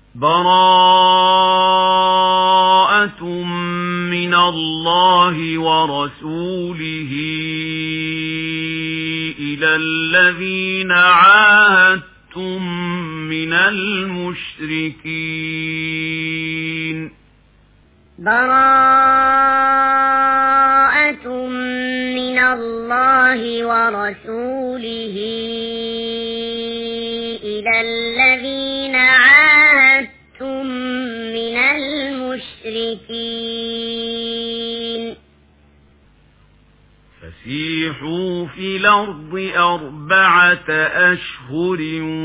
براءة من الله ورسوله إلى الذين عاهدتم من المشركين. براءة من الله ورسوله إلى الذين عاهدتم من المشركين. فسيحوا في الأرض 4 أشهر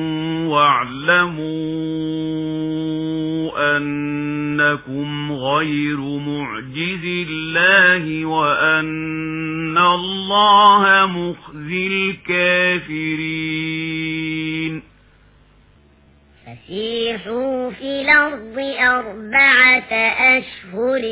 واعلموا أنكم غير معجز الله وأن الله مخزي الكافرين. فسيحوا في الأرض 4 أشهر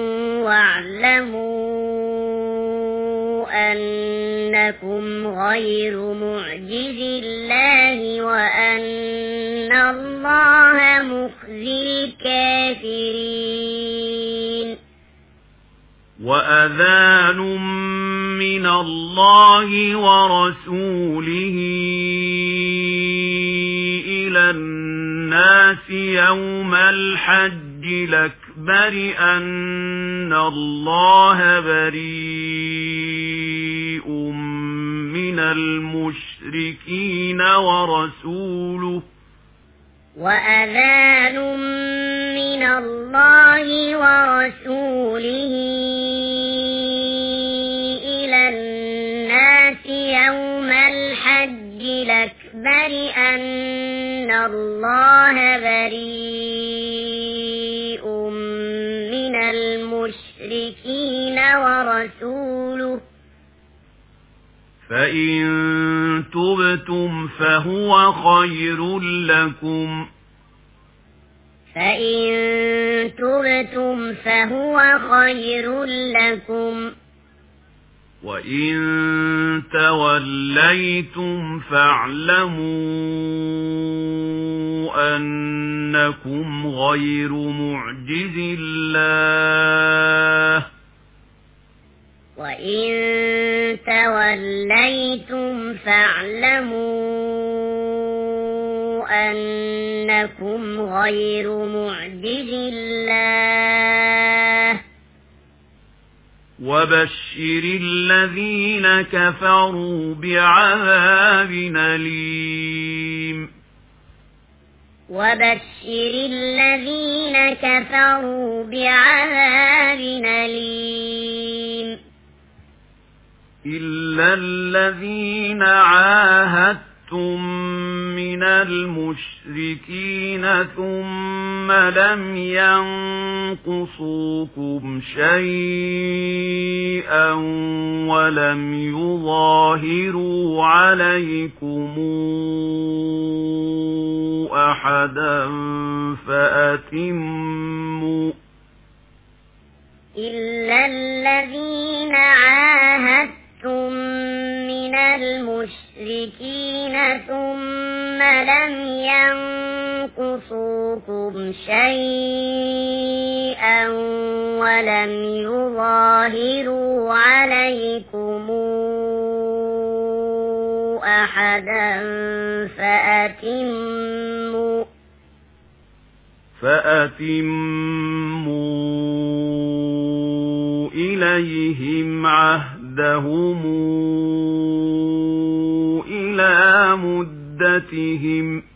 واعلموا أنكم غير معجز الله وأن الله مخزي الكافرين. وأذان من الله ورسوله إلى الناس يوم الحج الأكبر أن الله بريء من المشركين ورسوله. وأذان من الله ورسوله إلى الناس يوم الحج الأكبر أن الله بريء من المشركين ورسوله. فإن تبتم فهو خير لكم. فإن تبتم فهو خير لكم. وإن توليتم فاعلموا أنكم غير معجز الله. وإن توليتم فاعلموا أنكم غير معجز الله. وبشر الذين كفروا بعذاب أليم. وبشر الذين كفروا بعذاب أليم. إلا الذين عاهدتم من المشركين ثم لم ينقصوكم شيئا ولم يظاهروا عليكم أحدا فأتموا. إلا الذين عاهدتم من المشركين ثم لم ينقصوكم شيئا ولم يظاهروا عليكم أحدا فأتموا إليهم عهدهم إلى مدتهم.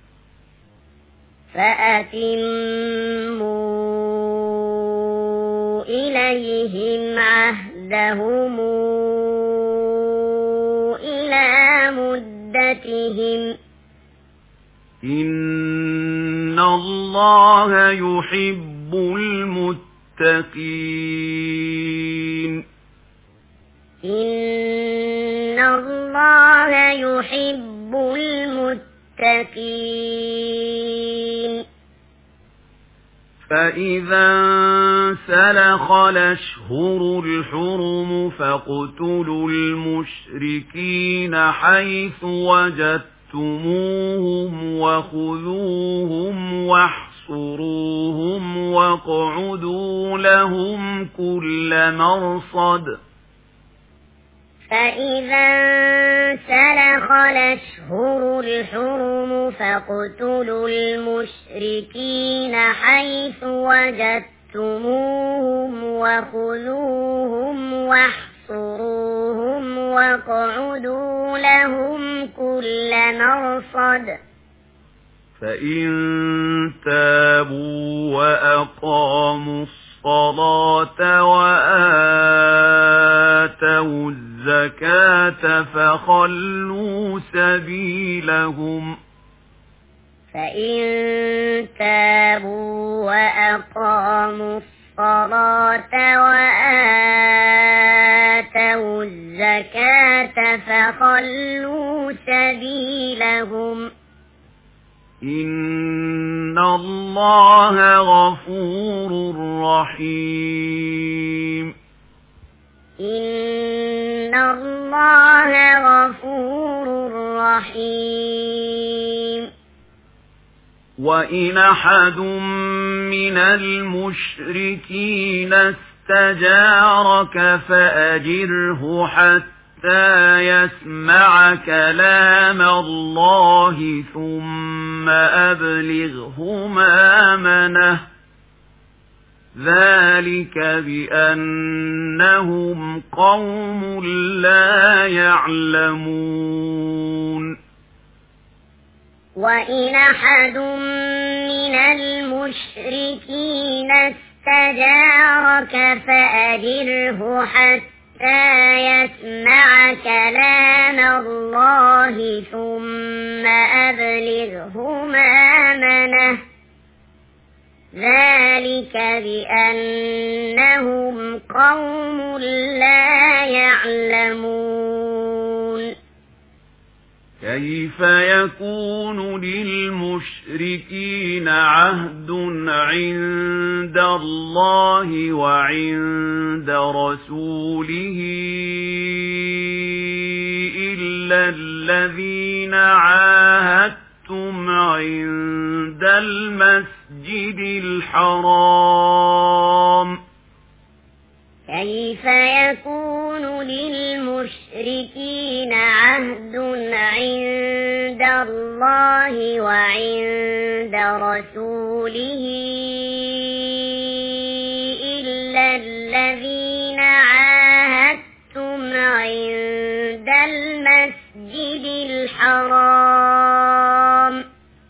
فأتموا إليهم عهدهم إلى مدتهم. إن الله يحب المتقين. إن الله يحب المتقين. فإذا انسلخ الأشهر الحرم فاقتلوا المشركين حيث وجدتموهم وجدتموهم وخذوهم واحصروهم واقعدوا لهم كل مرصد فإذا انسلخ الأشهر الحرم فاقتلوا المشركين حيث وجدتموهم وخذوهم واحصروهم واقعدوا لهم كل مرصد فإن تابوا وأقاموا الصلاة وآتوا الزكاة فخلوا سبيلهم فإن تابوا وأقاموا الصلاة وآتوا الزكاة فخلوا سبيلهم إن الله غفور رحيم إن الله غفور رحيم وإن أحد من المشركين استجارك فأجره حتى يسمع كلام الله ثم أبلغه مأمنه ذلك بأنهم قوم لا يعلمون وإن أحد من المشركين استجارك فأجره حتى يسمع كلام الله ثم أبلغه مأمنه ذلك بأنهم قوم لا يعلمون كيف يكون للمشركين عهد عند الله وعند رسوله إلا الذين عاهدتم عند المسجد الحرام كيف يكون للمشركين عهد عند الله وعند رسوله إلا الذين عاهدتم عند المسجد الحرام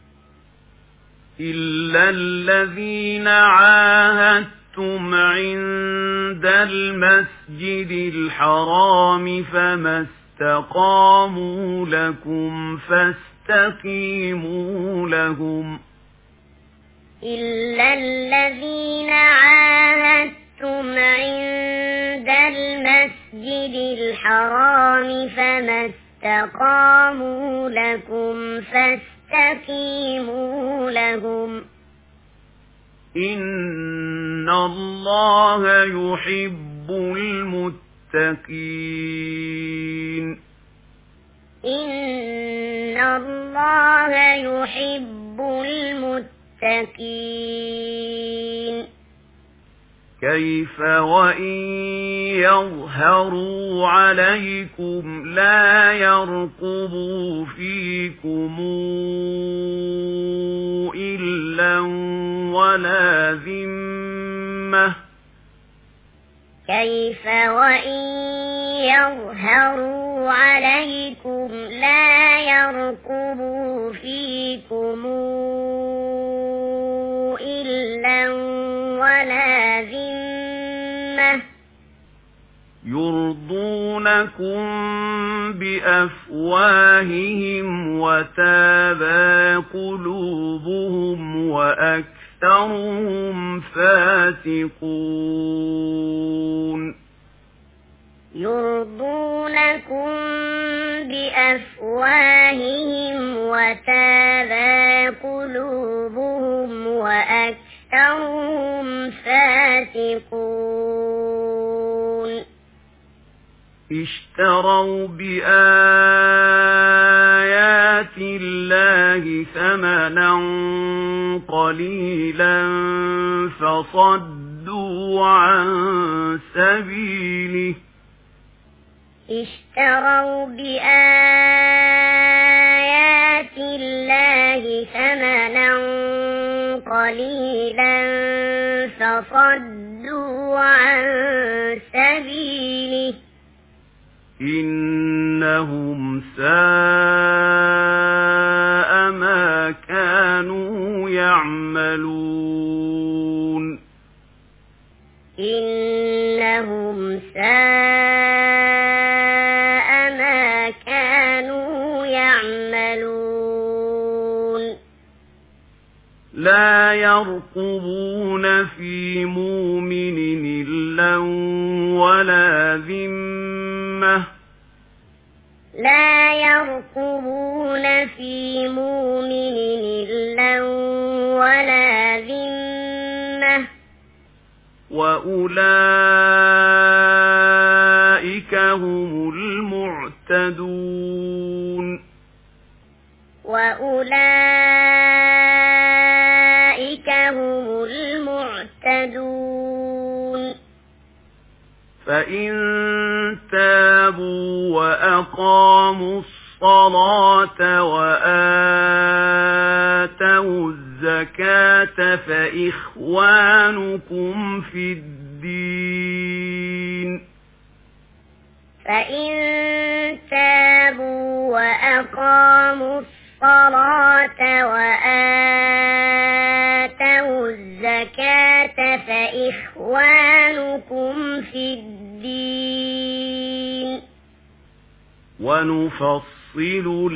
إلا الذين عاهدتم عند المسجد الحرام فما استقاموا لكم فاستقيموا لهم إلا الذين عاهدتم عند المسجد الحرام فما استقاموا لكم فاستقيموا لهم إن الله يحب المتقين إن الله يحب المتقين كيف وإن يظهروا عليكم لا يرقبوا فيكم إلا ولا ذمة كيف وإن يظهروا عليكم لا يرقبوا فيكم إلا ولا ذمة يرضونكم بأفواههم وتابى قلوبهم وأكثرهم فاسقون يرضونكم بأفواههم وتابى قلوبهم وأكثرهم فاسقون اشتروا بآيات الله ثمنا قليلا فصدوا عن سبيله اشتروا بآيات الله ثمنا قليلا فصدوا عن سبيله إنهم ساء ما كانوا يعملون إنهم ساء ما كانوا يعملون لا يرقبون في مؤمن إلا ولا ذمة لا يرقبون في مؤمن إلا ولا ذمة وأولئك هم المعتدون وأولئك هم المعتدون فإن تابوا وأقاموا الصلاة وآتوا الزكاة فإخوانكم في الدين فإن تابوا وأقاموا الصلاة وآتوا الزكاة فإخوانكم في الدين ونفصل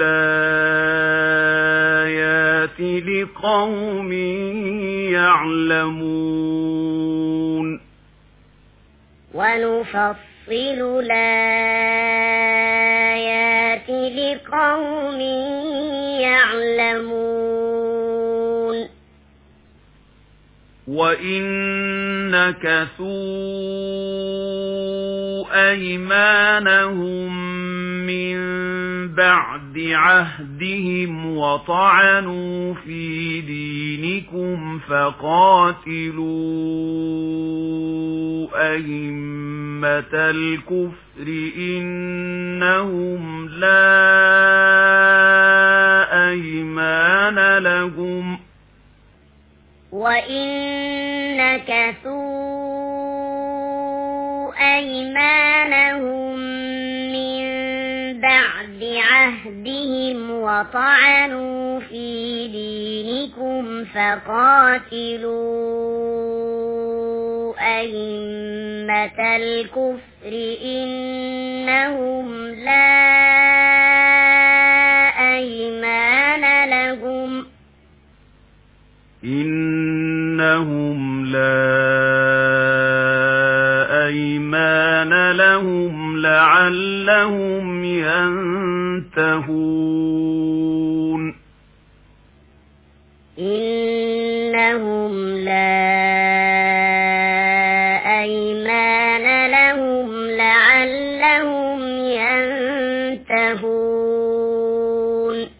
الآيات لقوم يعلمون ونفصل الآيات لقوم يعلمون وإن نكثوا أيمانهم من بعد عهدهم وطعنوا في دينكم فقاتلوا أئمة الكفر إنهم لا أيمان لهم وإن نكثوا أيمانهم من بعد عهدهم وطعنوا في دينكم فقاتلوا أئمة الكفر إنهم لا أيمان لهم إنهم لا أيمان لهم لعلهم ينتهون إنهم لا أيمان لهم لعلهم ينتهون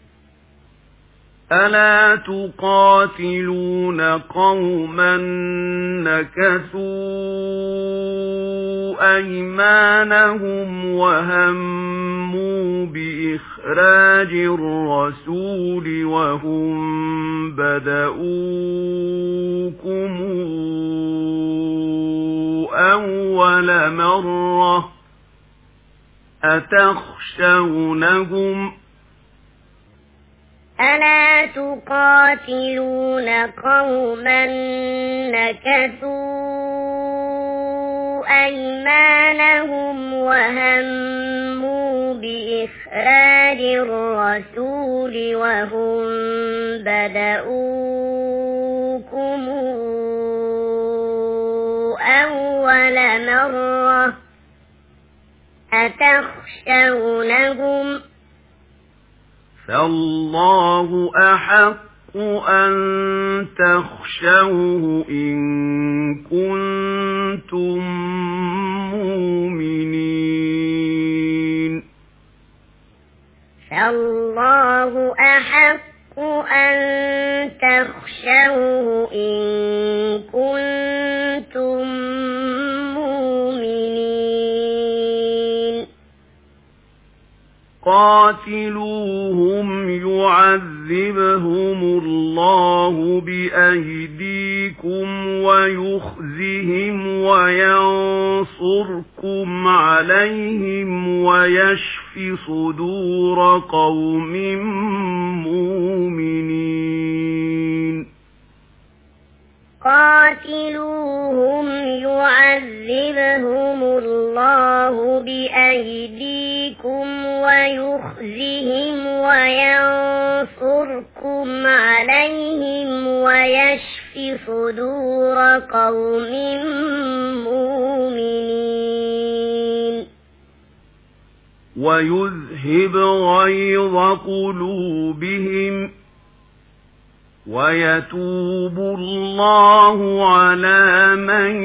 ألا تقاتلون قوما نكثوا أيمانهم وهموا بإخراج الرسول وهم بدؤوكم أول مرة أتخشونهم ألا تقاتلون قوما نكثوا أيمانهم وهموا بإخراج الرسول وهم بدؤوكم أول مرة أتخشونهم فالله أحق أن تخشوه إن كنتم مؤمنين فاخشوه إن كنتم مؤمنين قاتلوهم يعذبهم الله بأيديكم ويخزهم وينصركم عليهم ويشف صدور قوم مؤمنين قاتلوهم يعذبهم الله بأيديكم ويخزهم وينصركم عليهم ويشف صدور قوم مؤمنين ويذهب غيظ قلوبهم ويتوب الله على من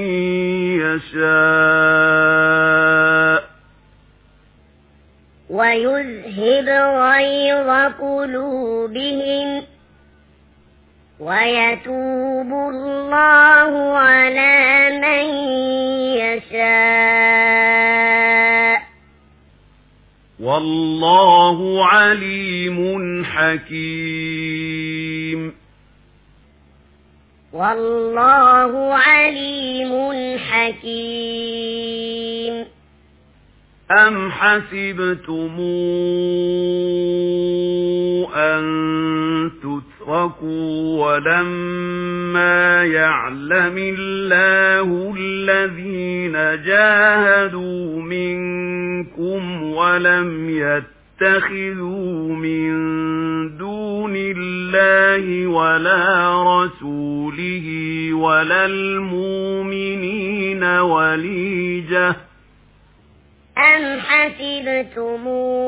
يشاء ويذهب غيظ قلوبهم ويتوب الله على من يشاء والله عليم حكيم والله عليم حكيم أم حسبتم أن تتركوا ولما يعلم الله الذين جاهدوا منكم ولم يتخذوا من دون الله ولا رسوله ولا المؤمنين وليجة أم حسبتم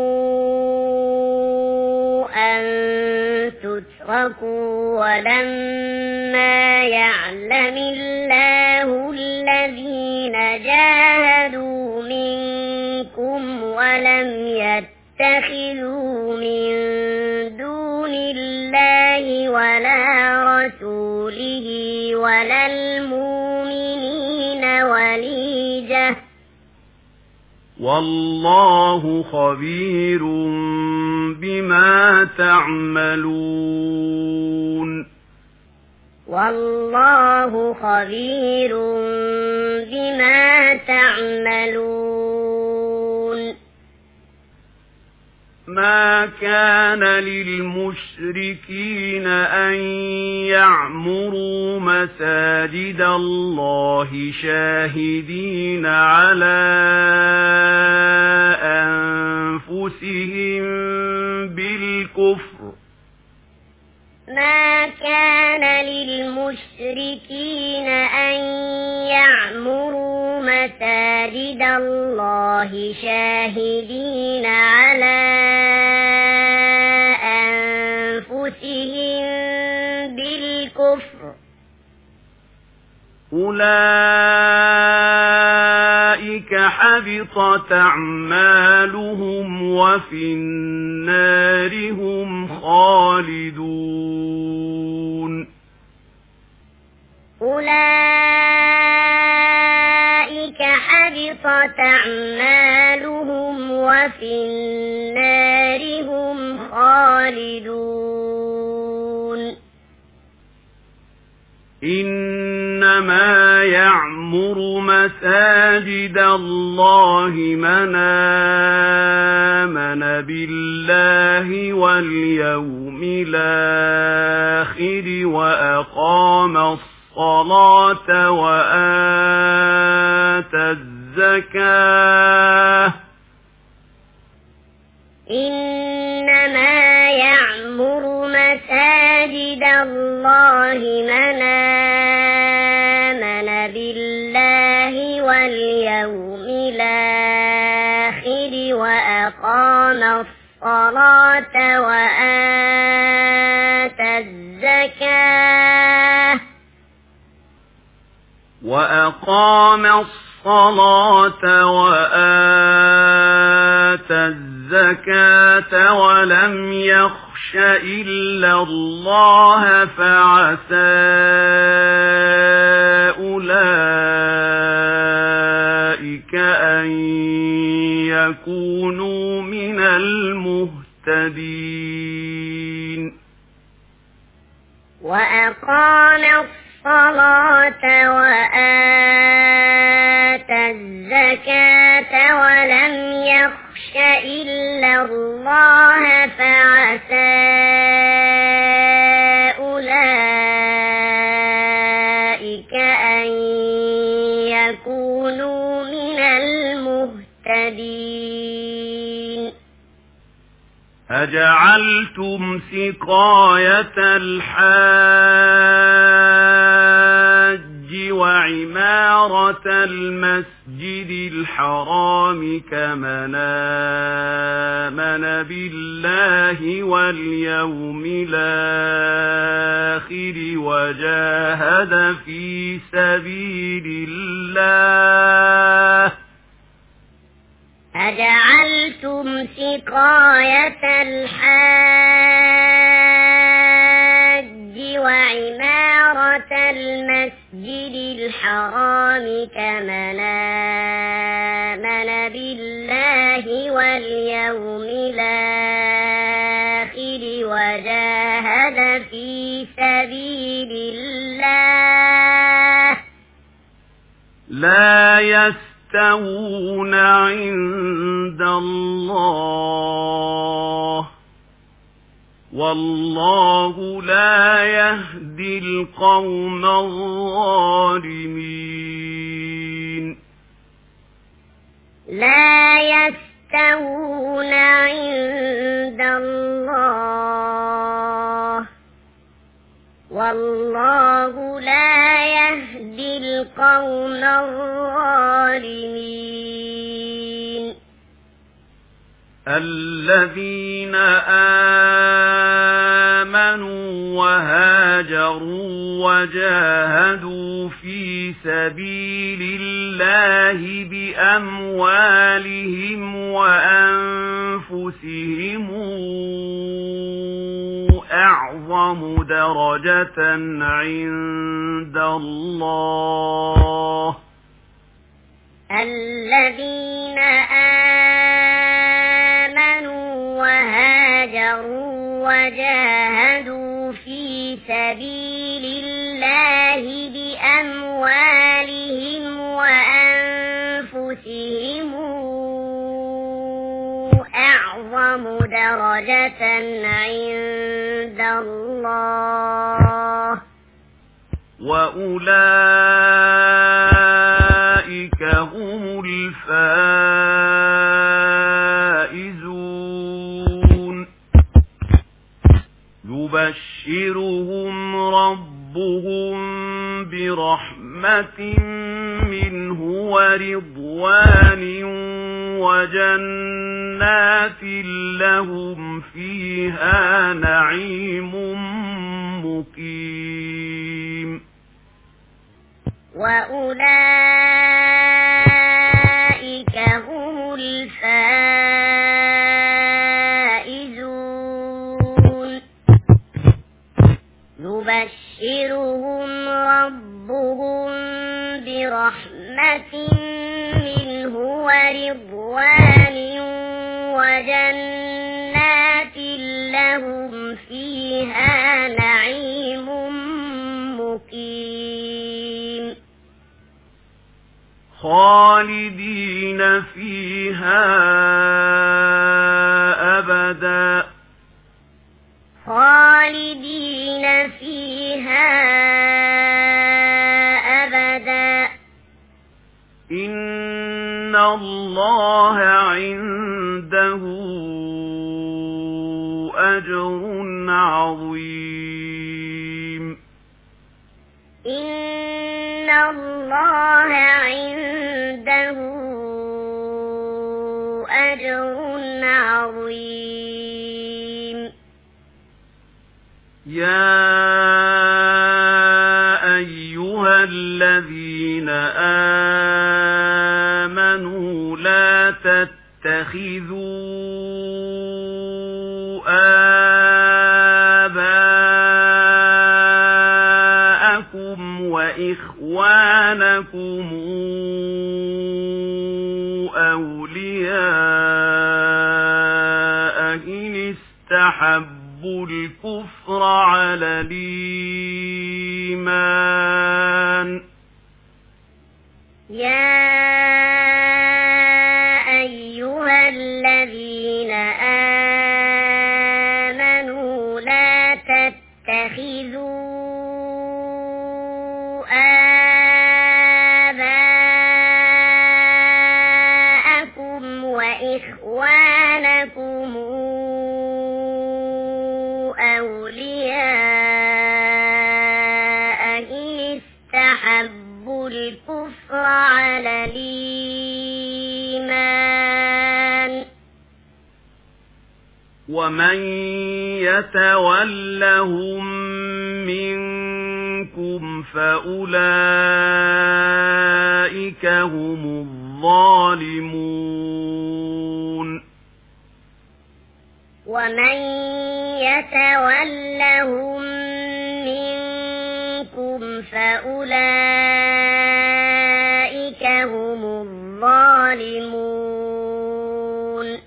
أن تتركوا ولما يعلم الله الذين جاهدوا منكم ولم يتخذوا من دون الله ولا رسوله ولا المؤمنين وليجة والله خبير بما تعملون والله خبير بما تعملون ما كان للمشركين أن يعمروا مساجد الله شاهدين على أنفسهم بالكفر ما كان للمشركين أن يعمروا مساجد الله شاهدين على أنفسهم بالكفر أولئك حبطت أعمالهم وفي النار هم خالدون أولئك حبطت أعمالهم وفي النار هم خالدون إنما يعمر مساجد الله من آمن بالله واليوم الآخر وأقام الصلاة وآتى الزكاة إنما يعمر مساجد الله من آمن بالله واليوم الآخر وأقام الصلاة وآتى الزكاة وآتى الزكاة ولم يخش إلا الله فعسى أولئك أن يكونوا من المهتدين. وأقام الصلاة وآتى الزكاة ولم يخش إلا الله فعسى أولئك أن يكونوا من المهتدين. أجعلتم سقاية الحاج وعمارة المسجد الحرام كمن آمن بالله واليوم الآخر وجاهد في سبيل الله. أجعلتم سقاية الحاج وعمارة المسجد الحرام كمن آمن بالله واليوم الآخر وجاهد في سبيل الله لا يستوون عند الله والله لا يهدي القوم الظالمين. لا يستوون عند الله والله لا يهدي القوم الظالمين. الذين آمنوا وهاجروا وجاهدوا في سبيل الله بأموالهم وأنفسهم أعظم درجة عند الله. الذين آمنوا وهاجروا وجاهدوا في سبيل الله بأموالهم وأنفسهم أعظم درجة عند الله وأولئك هم الفائزون. يبشرهم ربهم برحمة منه ورضوان وجنات لهم فيها نعيم مقيم. وأولئك هم الفائزون. يبشرهم ربهم برحمة منه ورضوان وجنات لهم فيها نعيم مقيم. خالدين فيها أبدا. خالدين فيها أبدا. إن الله عنده أجر عظيم. إن الله عنده أجر عظيم. يا أيها الذين آمنوا لا تتخذوا أبناءكم وإخوانكم أولياء إن استحبوا الكفر على الإيمان يا أيها الذين آمنوا لا تتخذوا آباءكم وإخوانكم أولياء إن استحبوا الكفر على الإيمان ومن يتولهم منكم فأولئك هم الظالمون ومن يتولهم منكم فأولئك هم الظالمون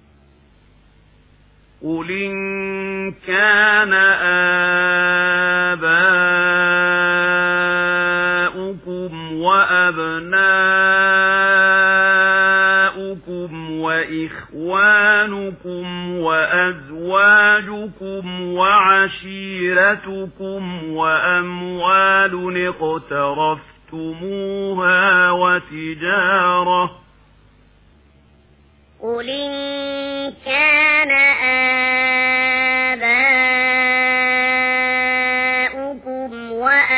قل إن كان آباؤكم وأبناؤكم وإخوانكم وأزواجكم وعشيرتكم وأموال اقترفتموها قل إن كان آباؤكم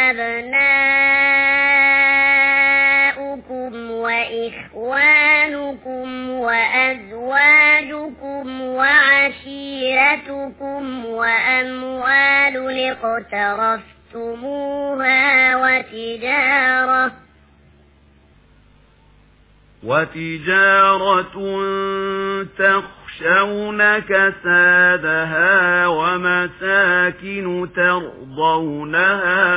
وأبناؤكم وإخوانكم وأزواجكم وعشيرتكم وأموال اقترفتموها وتجارة تخشون كسادها ومساكن ترضونها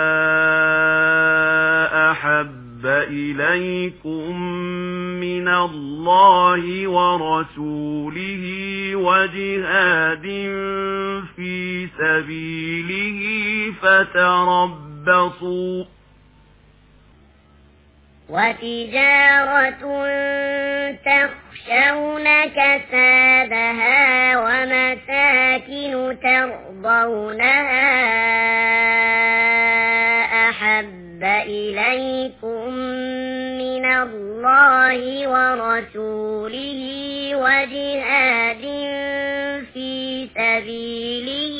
أحب إليكم من الله ورسوله وجهاد في سبيله فتربصوا وتجارة تخشون كسادها ومساكن ترضونها أحب إليكم من الله ورسوله وجهاد في سبيله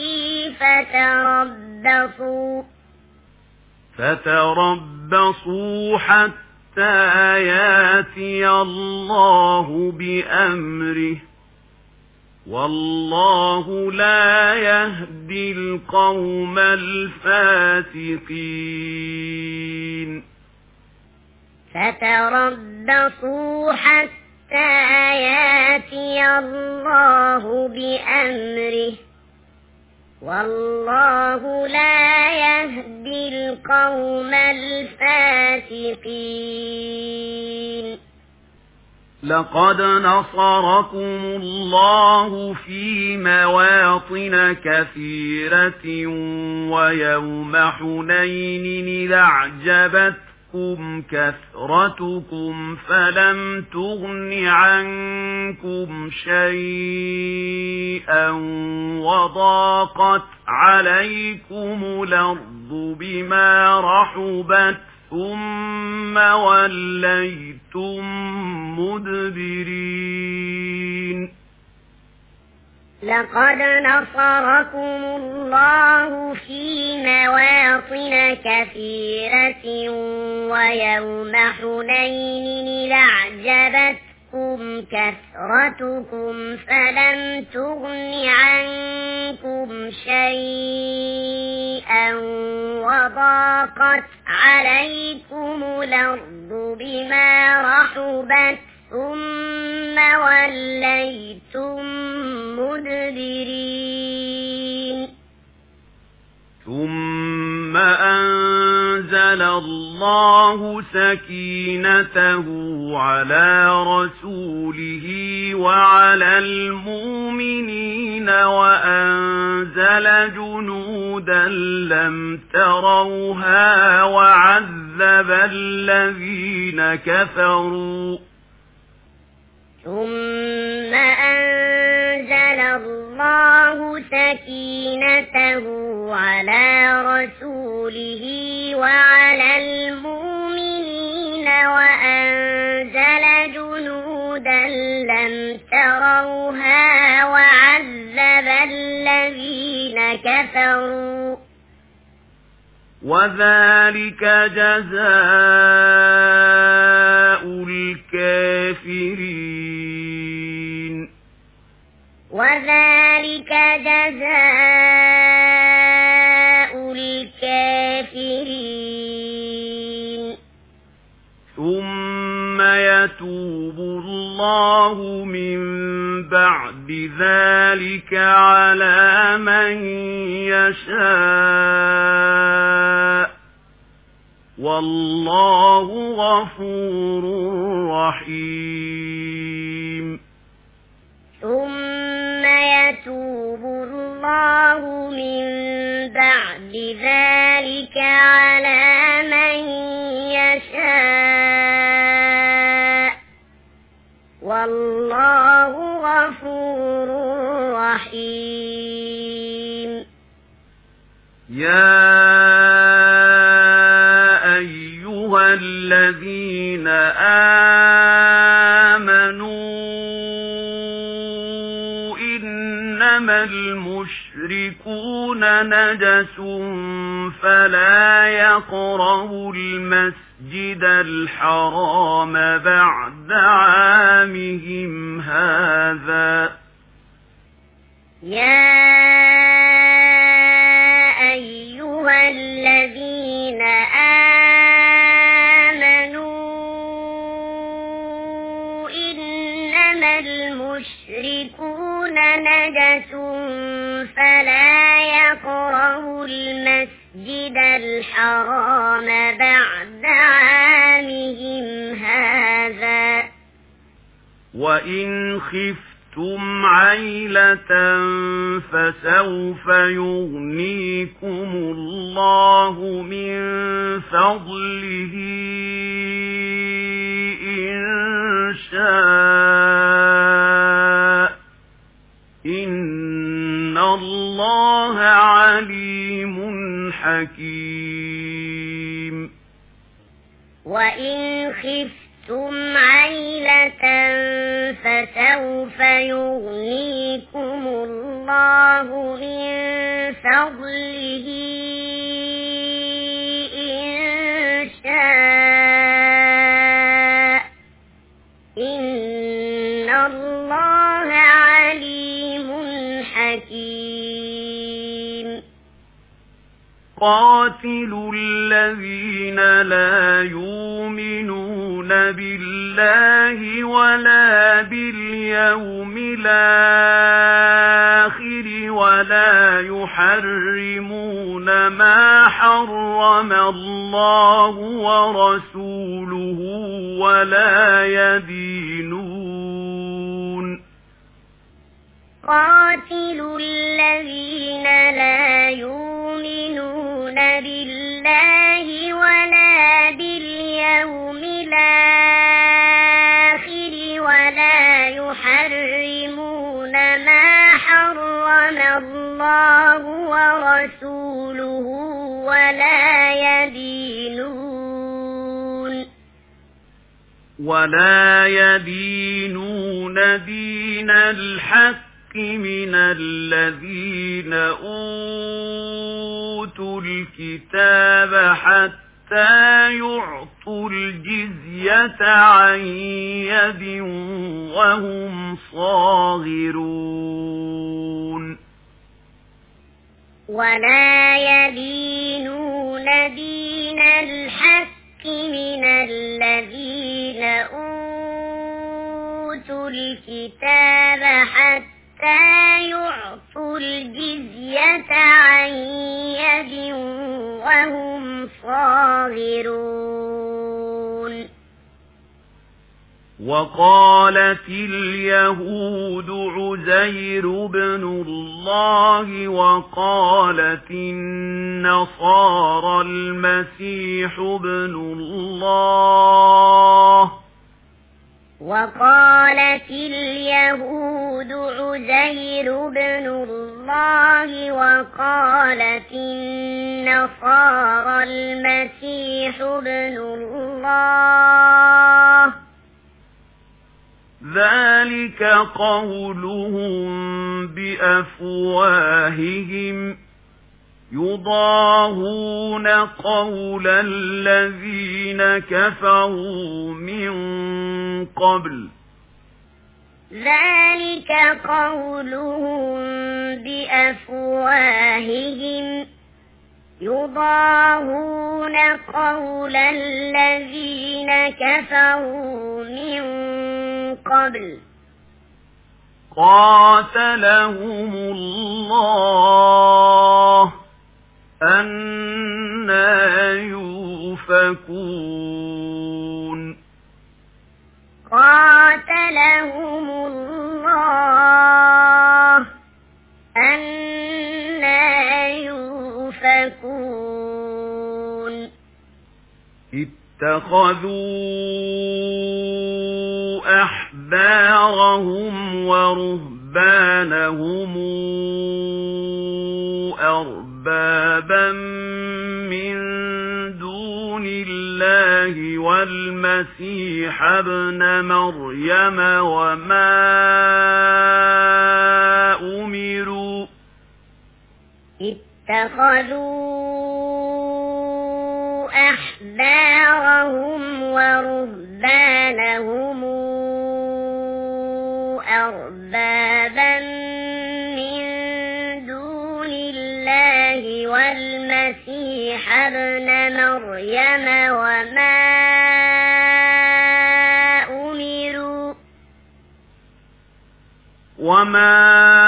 فتربصوا حتى ياتي الله بأمره والله لا يهدي القوم الفاسقين فتربصوا حتى ياتي الله بأمره والله لا يهدي القوم الفاسقين لقد نصركم الله في مواطن كثيرة ويوم حنين إذ أعجبتكم كثرتكم فلم تغن عنكم شيئا وضاقت عليكم الأرض بما رحبت ثم وليتم مدبرين لقد نصركم الله في مواطن كثيرة ويوم حنين إذ أعجبتكم كثرتكم فلم تغن عنكم شيئا وضاقت عليكم الأرض بما رحبت ثم وليتم مدبرين ثم أنتم أنزل الله سكينته على رسوله وعلى المؤمنين وأنزل جنودا لم تروها وعذب الذين كفروا ثم أنزل الله سكينته على رسوله وعلى المؤمنين وأنزل جنودا لم تروها وعذب الذين كفروا وذلك جزاء الكافرين وذلك جزاء الكافرين ثم يتوب الله من بعد ذلك على من يشاء والله غفور رحيم ثم يتوب الله من بعد ذلك على من يشاء والله غفور رحيم يا أيها الذين آمنوا إنما المشركون نجس فلا يقربوا المسجد الحرام بعد عامهم هذا يا أيها الذين آمنوا إنما المشركون نجس فلا يقربوا المسجد الحرام بعد عامهم هذا وإن خفتم عيلة فسوف يغنيكم الله من فضله إن شاء إن الله عليم حكيم وإن خفتم عيلة فسوف يغنيكم الله من فضله إن شاء إن الله عليم حكيم قاتلوا الذين لا يؤمنون بالله ولا باليوم الآخر ولا يحرمون ما حرم الله ورسوله قاتلوا الذين لا يؤمنون بالله ولا باليوم الآخر ولا يحرمون ما حرم الله ورسوله ولا يدينون دين الحق من الذين أوتوا الكتاب حتى يعطوا الجزية عن يد وهم صاغرون ولا يدينون دين الحق من الذين أوتوا الكتاب حتى يعطوا الجزية عن يد وهم صاغرون منتظرون وقالت اليهود عزير بن الله وقالت النصارى المسيح بن الله وقالت اليهود عزير بن الله وقالت النصارى المسيح بن الله ذلك قولهم بأفواههم يضاهون قول الذين كفروا من قبل ذلك قولهم بأفواههم يضاهون قول الذين كفروا من قبل قاتلهم الله أنى يؤفكون قاتلهم الله أنى يؤفكون اتخذوا أحبارهم ورهبانهم أربابا من دون الله والمسيح ابن مريم اتخذوا أحبارهم ورهبانهم أربابا من دون الله والمسيح ابن مريم وما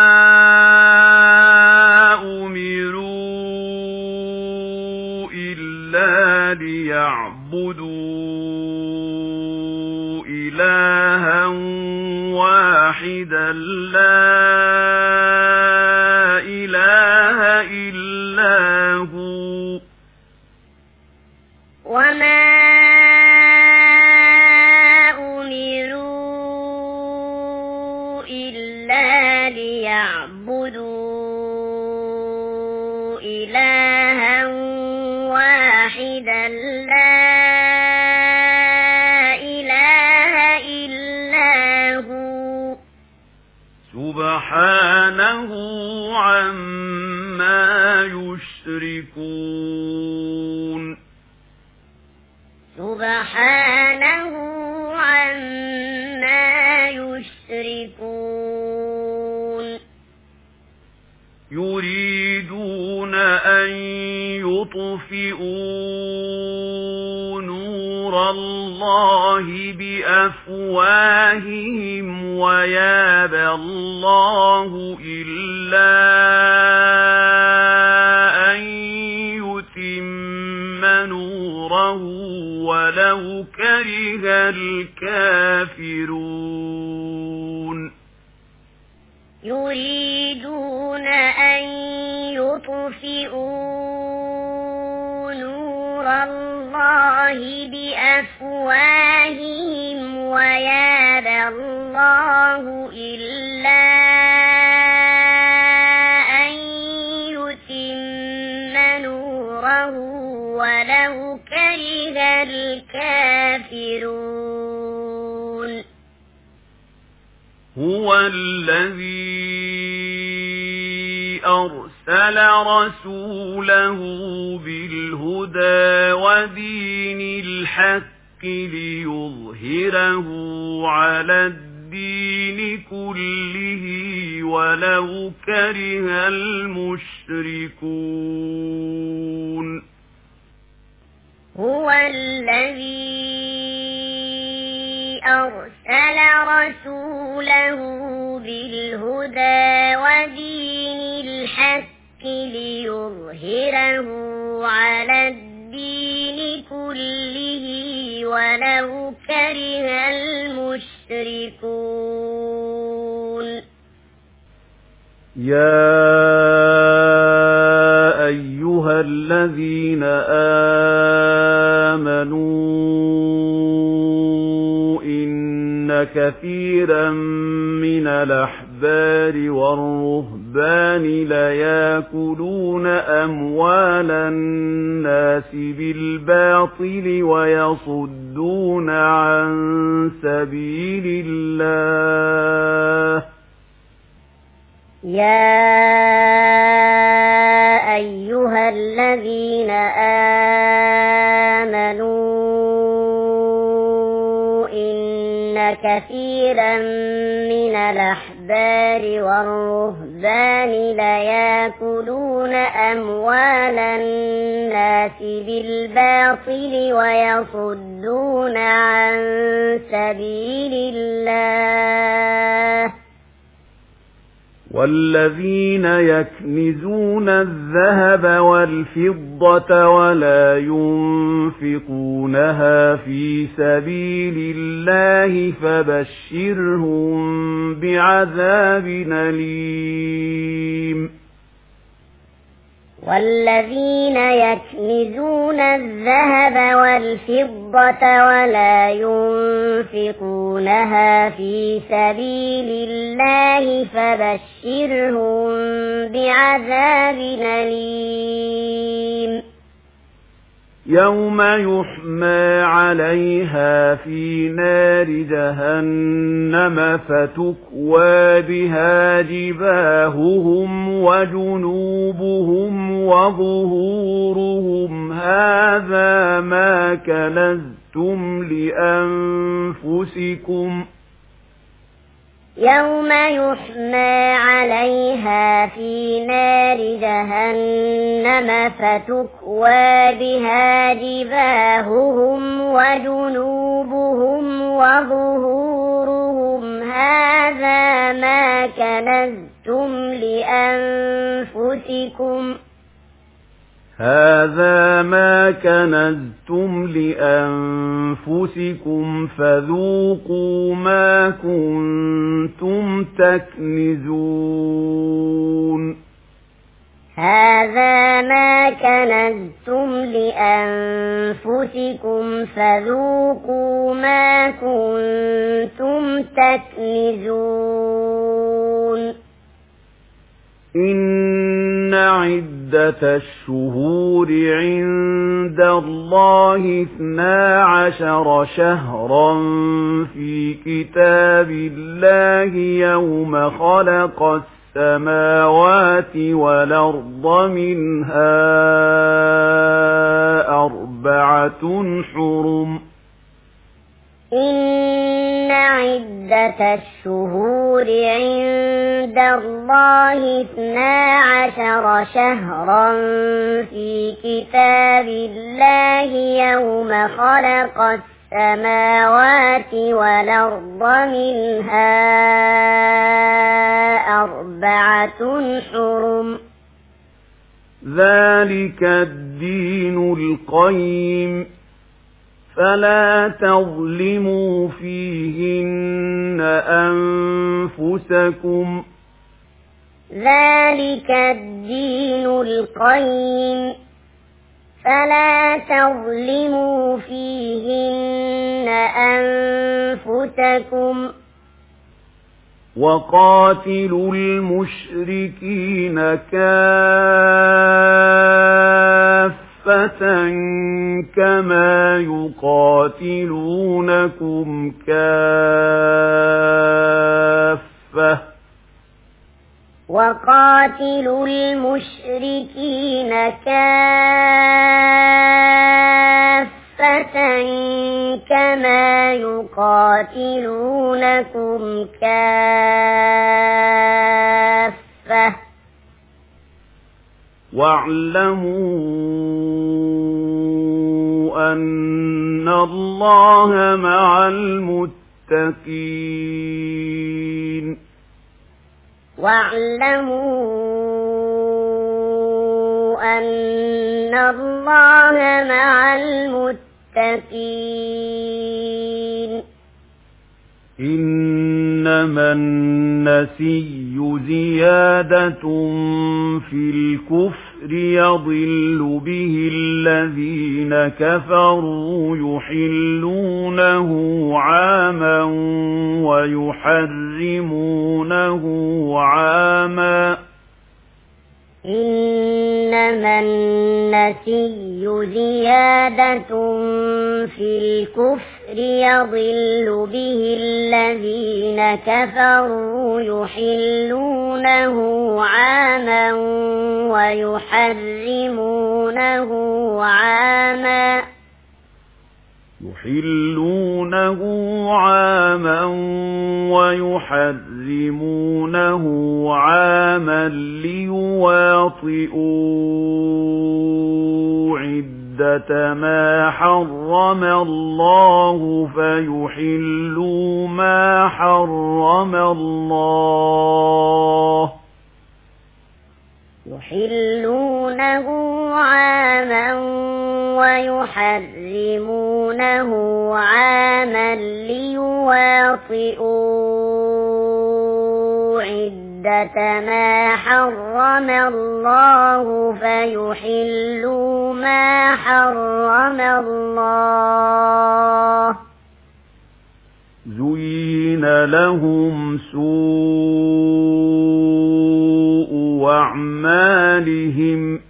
أمروا إلا ليعبدوا إلها واحدا لا إله إلا هو وما أمروا إلا ليعبدوا إلها واحدا لا إله إلا هو سبحانه عما يشركون سبحانه عما يشركون يريدون أن يطفئوا نور الله بأفواههم ويابى الله إلا أن يتم نوره ولو كره الكافرون يريدون أن يطفئوا نور الله بأفواههم ويابى الله إلا أن يتم نوره ولو كره الكافرون هو الذي أرسل رسوله بالهدى ودين الحق ليظهره على الدين كله ولو كره المشركون هو الذي أرسل رسوله بالهدى ودين الحق ليظهره على الدين كله ولو كره المشركون يا أيها الذين آمنوا إن كثيرا من الأحبار والرهبان ليأكلون أموال الناس بالباطل ويصدون عن سبيل الله يا أيها الذين آمنوا إن كثيرا من الأحبار والرهبان ليأكلون أموال الناس بالباطل ويصدون عن سبيل الله والذين يكنزون الذهب والفضة ولا ينفقونها في سبيل الله فبشرهم بعذاب أليم والذين يكنزون الذهب والفضة ولا ينفقونها في سبيل الله فبشرهم بعذاب أليم يوم يحمى عليها في نار جهنم فتكوى بها جباههم وجنوبهم وظهورهم هذا ما كنزتم لأنفسكم يوم يحمى عليها في نار جهنم فتكوى بها جباههم وجنوبهم وظهورهم هذا ما كنزتم لأنفسكم هذا ما كنزتم لأنفسكم فذوقوا ما كنتم تكنزون هذا ما كنزتم لأنفسكم فذوقوا ما كنتم تكنزون إن عدة الشهور عند الله 12 شهرا في كتاب الله يوم خلق السماوات والأرض منها 4 حرم إن عدة الشهور عند الله 12 شهرا في كتاب الله يوم خلق السماوات والأرض منها 4 حرم ذلك الدين القيم فلا تظلموا فيهن أنفسكم ذلك الدين القيم فلا تظلموا فيهن أنفسكم وقاتلوا المشركين كافة كما يقاتلونكم كافة وقاتلوا المشركين كافة كما يقاتلونكم كافة واعلموا أن الله مع المتقين واعلموا أن الله مع المتقين للمتقين إنما النسي زيادة في الكفر يضل به الذين كفروا يحلونه عاما ويحرمونه عاما إنما النسي زيادة في الكفر يضل به الذين كفروا يحلونه عاما ويحرمونه عاما ليواطئوا عدة ما حرم الله فيحلوا ما حرم الله يحلونه عاما ويحرمونه عاما ليواطئوا عدة ما حرم الله فيحلوا ما حرم الله زين لهم سوء أعمالهم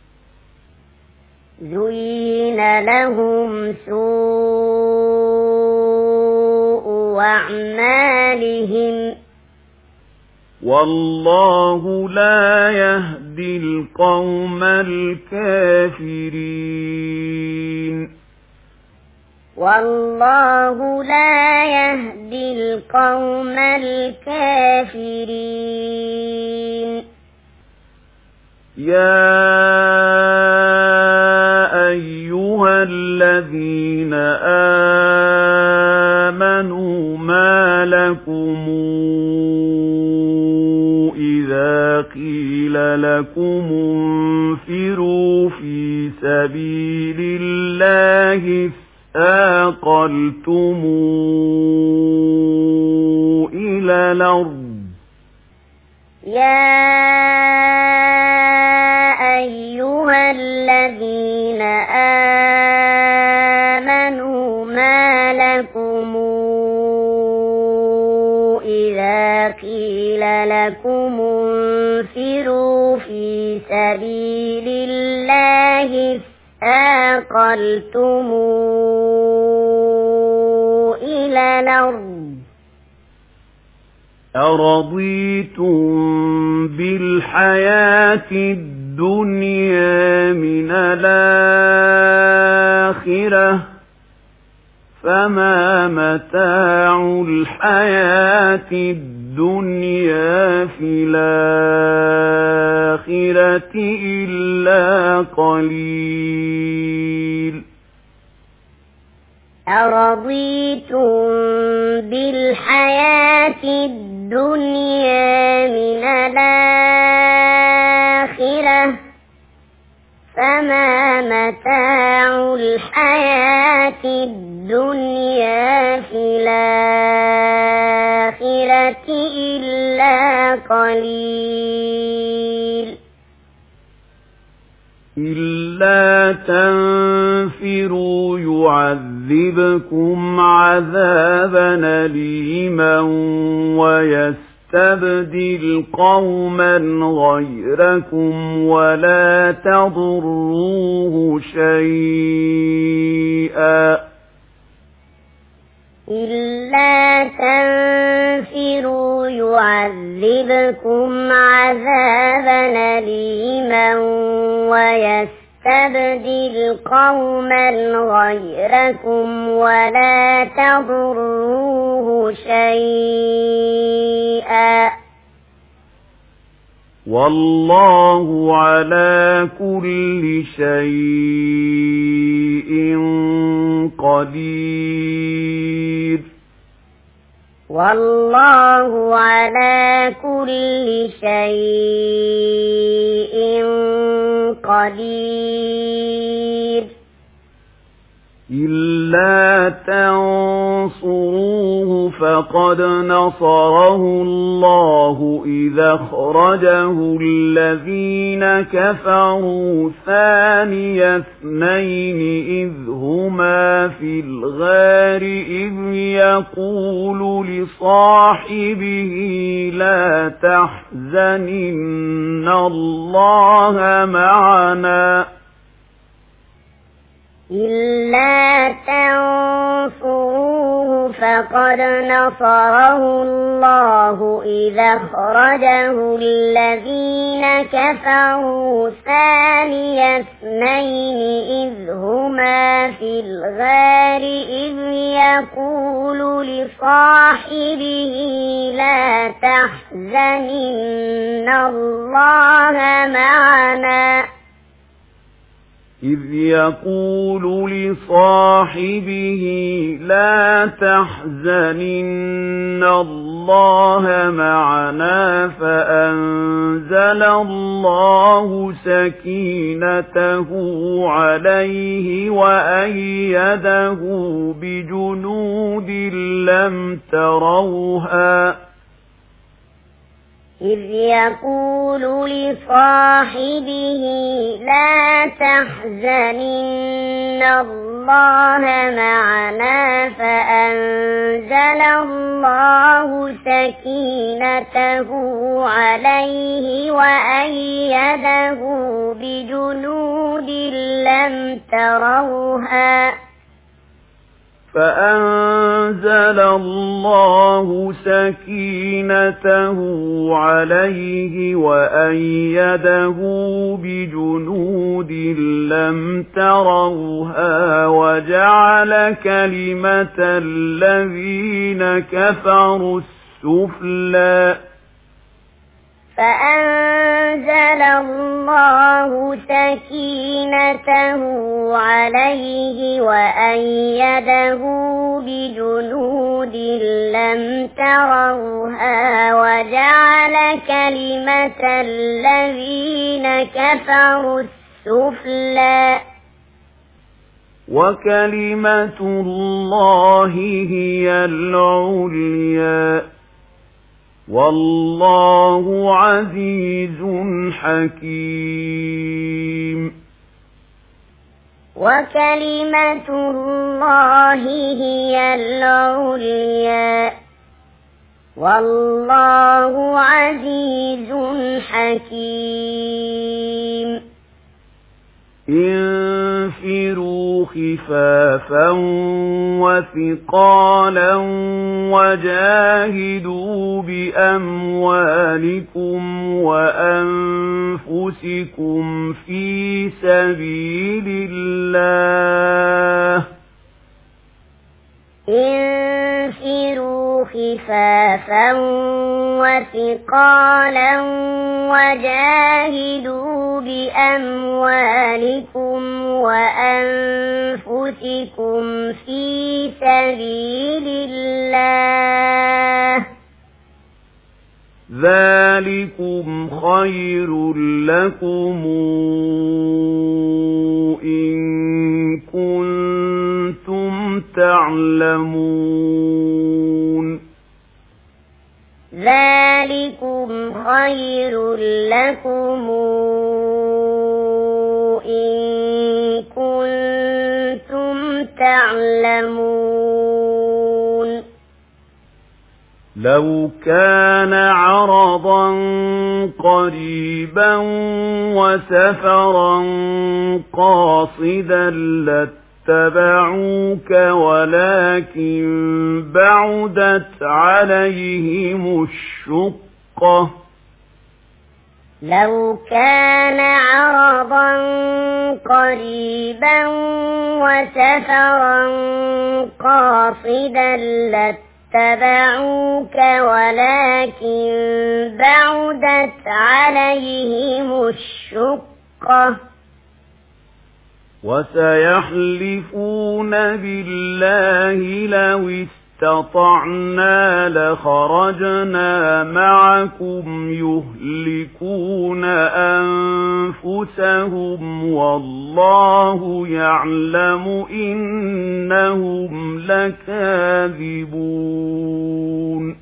زين لهم سوء أعمالهم والله لا يهدي القوم الكافرين والله لا يهدي القوم الكافرين يا أيها الذين آمنوا ما لكم إذا قيل لكم انفروا في سبيل الله أثاقلتم إلى الأرض يا أيها الذين آمنوا ما لكم إذا قيل لكم انفروا في سبيل الله أثاقلتم إلى الأرض أرضيتم بالحياة الدنيا من الآخرة فما متاع الحياة الدنيا في الآخرة إلا قليل أرضيتم بالحياة الدنيا من الآخرة فما متاع الحياة الدنيا في الآخرة إلا قليل إلا تنفروا يعذبكم عذابا أليما ويستبدل قوما غيركم ولا تضروه شيئا إلا تنفروا يعذبكم عذابا أليما ويستبدل قوما غيركم ولا تضروه شيئا والله على كل شيء قدير والله على كل شيء قدير إلا تنصروه فقد نصره الله إذا أخرجه الذين كفروا ثاني اثنين إذ هما في الغار إذ يقول لصاحبه لا تحزن إن الله معنا إلا تنصروه فقد نصره الله إذا أخرجه الذين كفروا ثاني اثنين إذ هما في الغار إذ يقول لصاحبه لا تحزن إن الله معنا إذ يقول لصاحبه لا تحزن إن الله معنا فأنزل الله سكينته عليه وأيده بجنود لم تروها إذ يقول لصاحبه لا تحزن إن الله معنا فأنزل الله سكينته عليه وأيده بجنود لم تروها فأنزل الله سكينته عليه وأيده بجنود لم تروها وجعل كلمة الذين كفروا السفلى فأنزل الله سكينته عليه وأيده بجنود لم تروها وجعل كلمة الذين كفروا السفلى وكلمة الله هي العليا والله عزيز حكيم وكلمة الله هي العليا والله عزيز حكيم انفروا خفافا وثقالا وجاهدوا بأموالكم وأنفسكم في سبيل الله انفروا خفافا وثقالا وجاهدوا بأموالكم وأنفسكم في سبيل الله ذلكم خير لكم إن كنتم تعلمون ذلكم خير لكم إن كنتم تعلمون لو كان عرضا قريبا وسفرا قاصدا لاتبعوك ولكن بعدت عليهم الشقة لو كان عرضا قريبا وسفرا قاصدا لاتبعوك ولكن بعدت عليهم الشقة وسيحلفون بالله لو استطعنا لخرجنا معكم يهلكون أنفسهم والله يعلم إنهم لكاذبون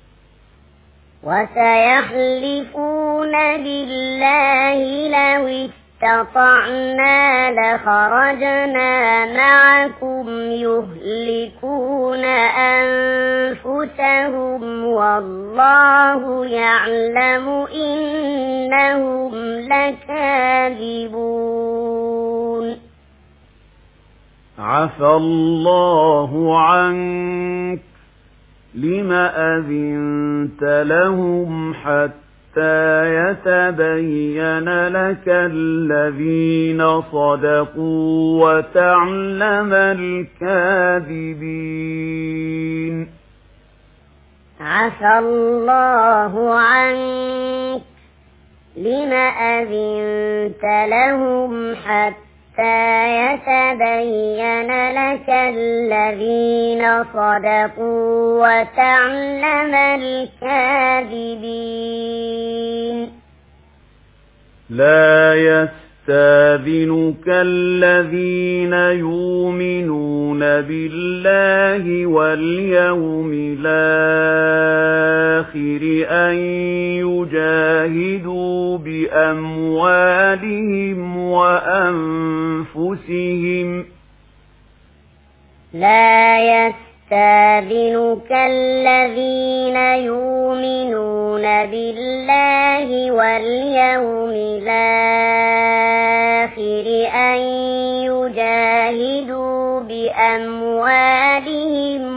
وسيحلفون بالله لو استطعنا لخرجنا معكم يهلكون أنفسهم والله يعلم إنهم لكاذبون عفى الله عنك لم أذنت لهم حتى يتبين لك الذين صدقوا وتعلم الكاذبين عفى الله عنك لم أذنت لهم حتى يتبين لك الذين صدقوا وتعلم الكاذبين لا يستاذنك الذين يؤمنون بالله واليوم الآخر أن يجاهدوا بأموالهم وأنفسهم لا يستاذنك الذين يؤمنون بالله واليوم الآخر أن يجاهدوا بأموالهم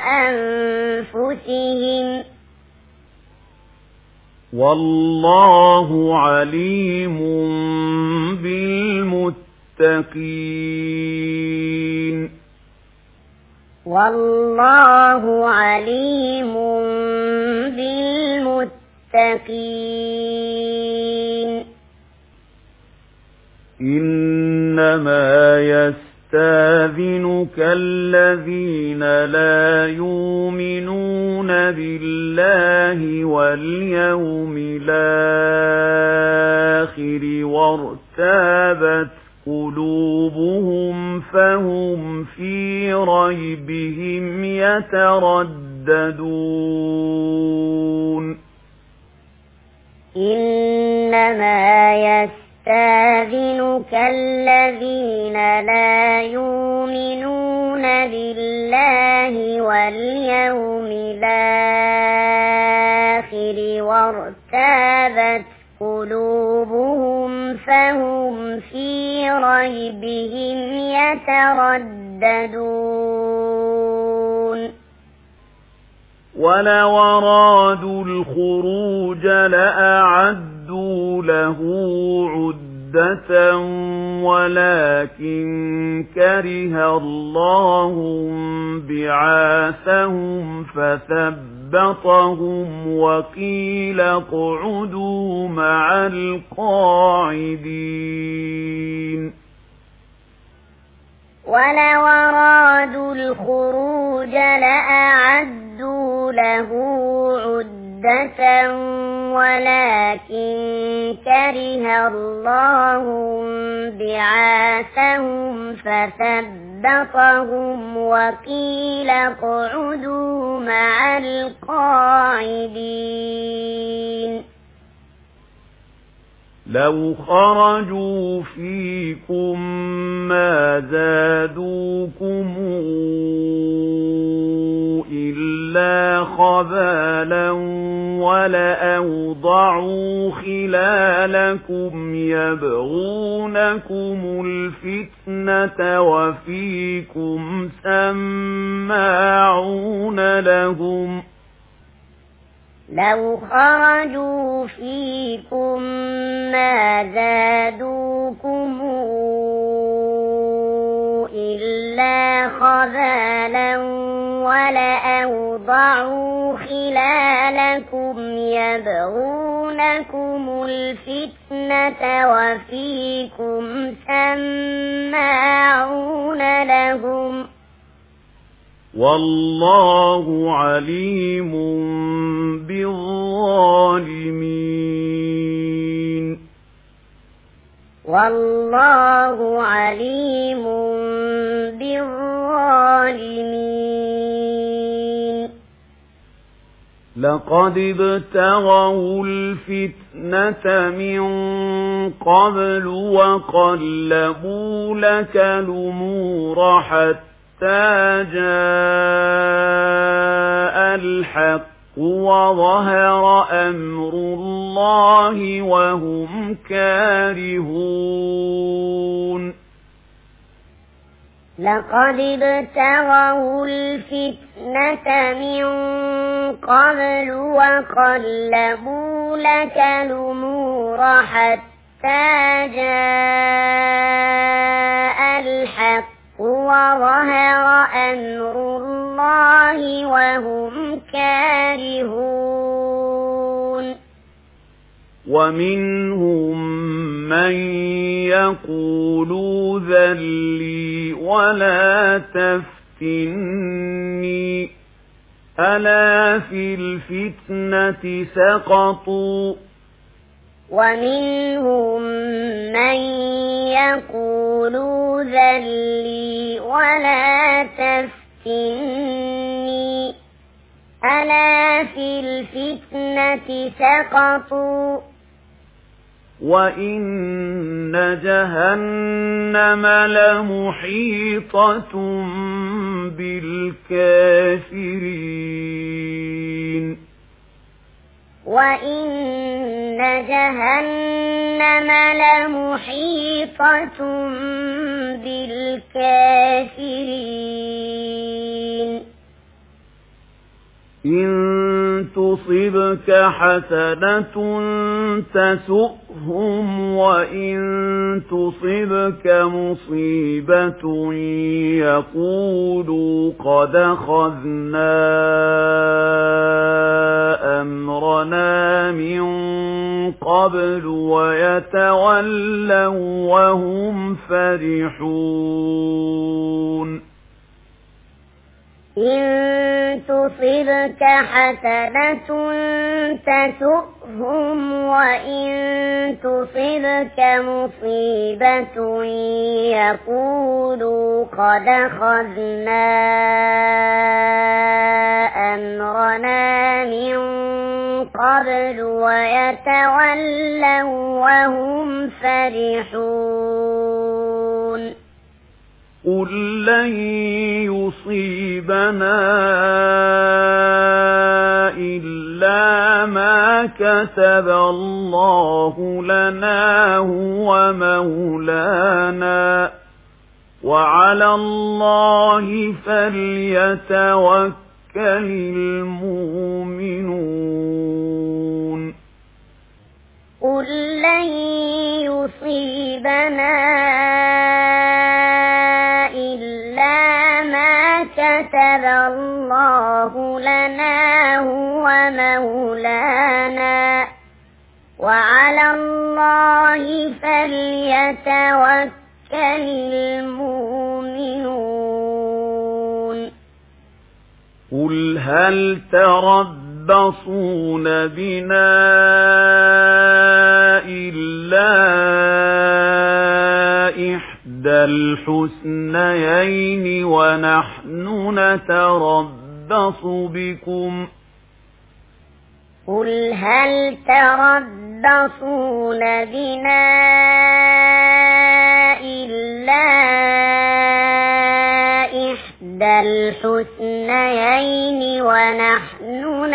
وأنفسهم والله عليم بالمتقين والله عليم بالمتقين إنما يستاذنك الذين لا يؤمنون بالله واليوم الآخر وارتابت قلوبهم فهم في ريبهم يترددون إنما يستاذنك الذين لا يؤمنون بالله واليوم الآخر وارتابت قلوبهم فهم في ريبهم يترددون ولو أرادوا الخروج لأعدوا له عدة ولكن كره الله بعاثهم فثبطهم وقيل اقعدوا مع القاعدين ولو أرادوا الخروج لأعدوا له عدة ولكن كره الله بعاثهم فثبطهم وقيل اقعدوا مع القاعدين لو خرجوا فيكم ما زادوكم إلا خبالا ولأوضعوا خلالكم يبغونكم الفتنة وفيكم سماعون لهم لو خرجوا فيكم ما زادوكم إلا خبالا ولأوضعوا خلالكم يبغونكم الفتنة وفيكم سماعون لهم والله عليم بالظالمين. والله عليم بالظالمين. لقد ابتغوا الفتنة من قبل وقلبوا لك الأمور حتى جاء الحق وظهر أمر الله وهم كارهون. لقد ابتغوا الفتنة من قبل وقلبوا لك الأمور حتى جاء الحق وظهر أمر الله وهم كارهون. ومنهم من يقول ذلي ولا تفتني ألا في الفتنة سقطوا. ومنهم من يقول ذلي ولا تفتني ألا في الفتنة سقطوا. وإن جهنم لمحيطة بالكافرين. وإن جهنم لمحيطة بالكافرين. إن تصبك حسنة تسؤهم وإن تصبك مصيبة يقولوا قد أخذنا أمرنا من قبل ويتولوا وهم فرحون. إن تصبك حسنة تسؤهم وإن تصبك مصيبة يقولوا قد أخذنا أمرنا من قبل ويتولوا وهم فرحون. قل لن يصيبنا إلا ما كتب الله لنا هو مولانا وعلى الله فليتوكل المؤمنون. قل لن يصيبنا كتب الله لنا هو مولانا وعلى الله فليتوكل المؤمنون. قل هل تربصون بنا إلا إحدى الحسنيين ونحن نتربص بكم. قل هل تربصون بنا إلا إحدى الحسنيين ونحن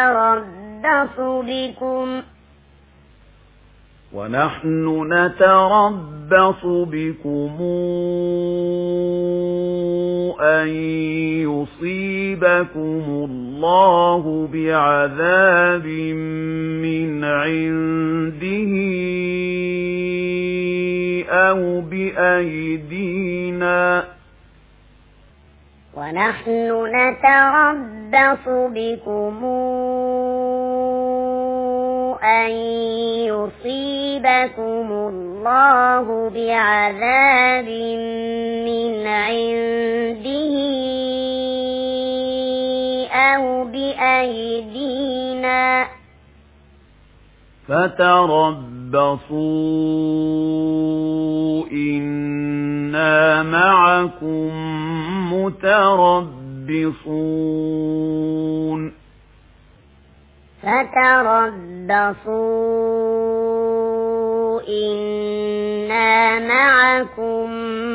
نتربص بكم أن يصيبكم الله بعذاب من عنده أو بأيدينا. ونحن نتربص بكم أن يصيبكم الله بعذاب من عنده أو بأيدينا فتربصوا إنا معكم متربصون فتربصوا إنا معكم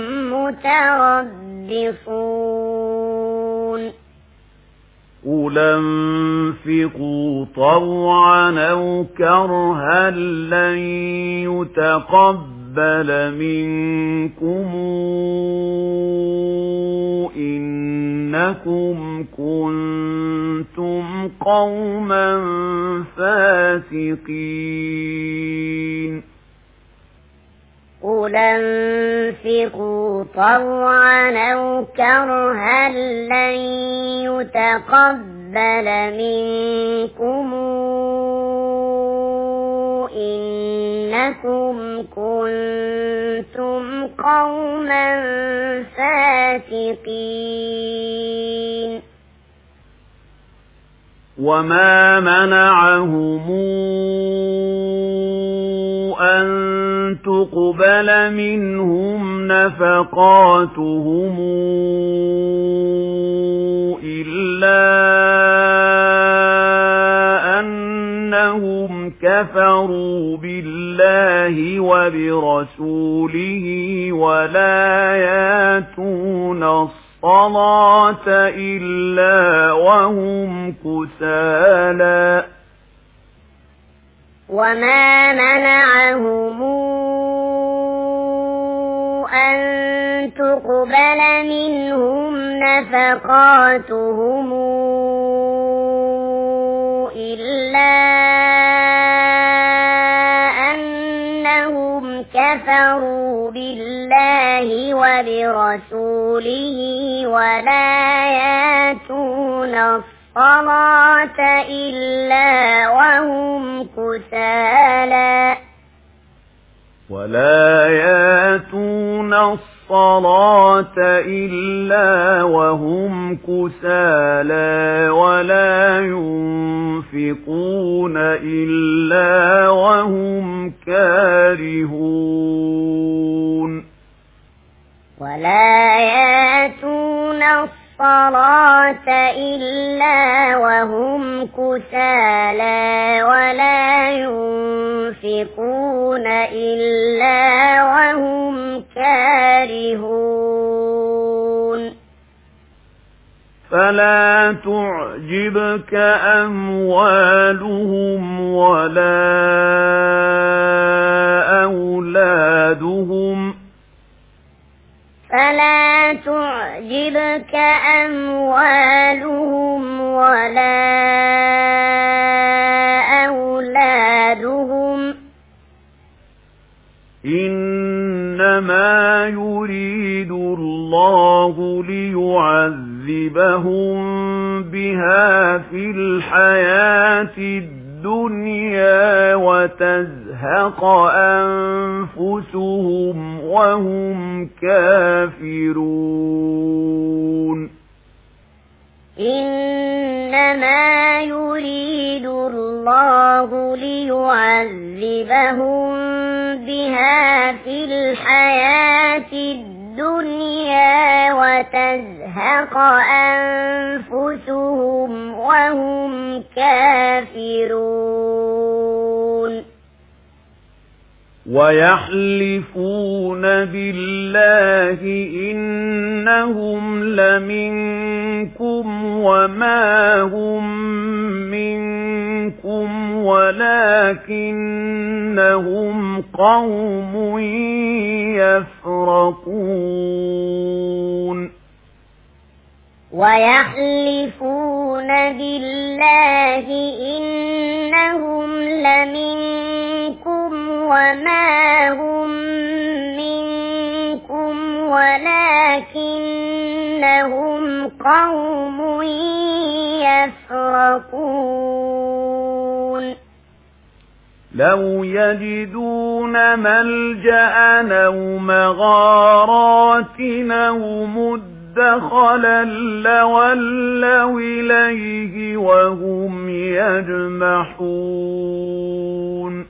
متربصون قُلْ انفِقُوا طَوْعًا أَوْ كَرْهًا لَّن يُتَقَبَّلَ مِنكُمْ إِنَّكُمْ كُنتُمْ قَوْمًا فَاسِقِينَ قُلْ انفِقُوا طَوْعًا أَوْ كَرْهًا لَّن يُتَقَبَّلَ مِنكُمْ إِنَّكُمْ كُنتُمْ قَوْمًا فَاسِقِينَ وَمَا مَنَعَهُمْ أَن تُقْبَلَ مِنْهُمْ نَفَقَاتُهُمْ إِلَّا أَنَّهُمْ كَفَرُوا بِاللَّهِ وَبِرَسُولِهِ وَلَا يَأْتُونَ الصَّلَاةَ إِلَّا وَهُمْ كُسَالَى وَمَا مَنَعَهُمْ أَن تُقْبَلَ مِنْهُمْ نَفَقَاتُهُمْ إِلَّا أَنَّهُمْ كَفَرُوا بِاللَّهِ وَبِرَسُولِهِ وَلَا يَأْتُونَ الصَّلَاةَ إِلَّا وَهُمْ كُسَالَى وَلَا يَأْتُونَ الصَّلَاةَ إِلَّا وَهُمْ كُسَالَى وَلَا يُنفِقُونَ إِلَّا وَهُمْ كَارِهُونَ وَلَا يَأْتُونَ الصَّلَاةَ إِلَّا وَهُمْ كُسَالَى وَلَا يُنفِقُونَ إِلَّا وَهُمْ كَارِهُونَ فَلَا تُعْجِبْكَ أَمْوَالُهُمْ وَلَا أَوْلَادُهُمْ فَلَا تُعْجِبْكَ أَمْوَالُهُمْ وَلَا أَوْلَادُهُمْ إِنَّمَا يُرِيدُ اللَّهُ لِيُعَذِّبَهُم بِهَا فِي الْحَيَاةِ الدُّنْيَا وَتَزْهَقَ أَنفُسُهُمْ وَهُمْ كَافِرُونَ إِنَّمَا يُرِيدُ اللَّهُ لِيُعَذِّبَهُم بِهَا فِي الْحَيَاةِ الدُّنْيَا وَتَزْهَقَ أَنفُسُهُمْ وَهُمْ كَافِرُونَ وَيَحْلِفُونَ بِاللَّهِ إِنَّهُمْ لَمِنكُمْ وَمَا هُمْ مِنكُمْ وَلَكِنَّهُمْ قَوْمٌ يَفْرَقُونَ وَيَحْلِفُونَ بِاللَّهِ إِنَّهُمْ لَمِنكُمْ وَمَا هُمْ مِنكُمْ وَلَكِنَّهُمْ قَوْمٌ يَفْرَقُونَ لَوْ يَجِدُونَ مَلْجَأً أَوْ مَغَارَاتٍ أَوْ مُدْخَلًا مدخلا لولوا إليه وهم يجمحون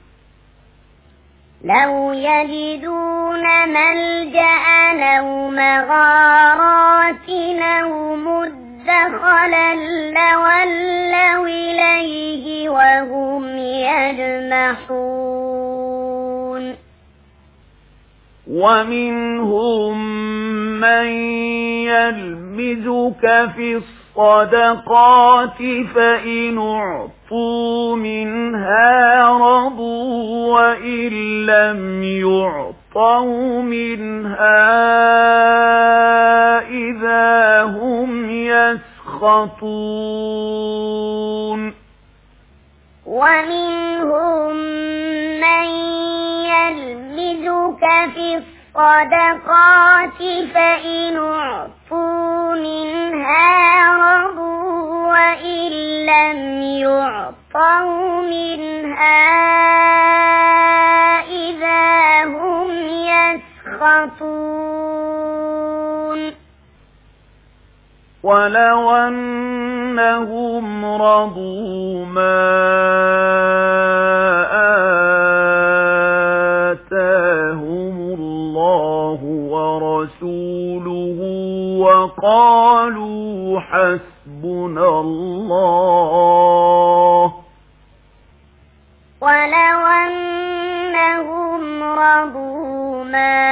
لو يجدون ملجأ أو مغارات أو مدخلا لولوا إليه وهم يجمحون ومنهم من يلمزك في الصدقات فإن أعطوا منها رضوا وإن لم يعطوا منها إذا هم يسخطون ومنهم من يلمزك في الصدقات فإن أعطوا منها رضوا وإن لم يعطوا منها إذا هم يسخطون ولو أنهم رضوا ما آتاهم الله ورسوله وقالوا حسبنا الله ولو أنهم رضوا ما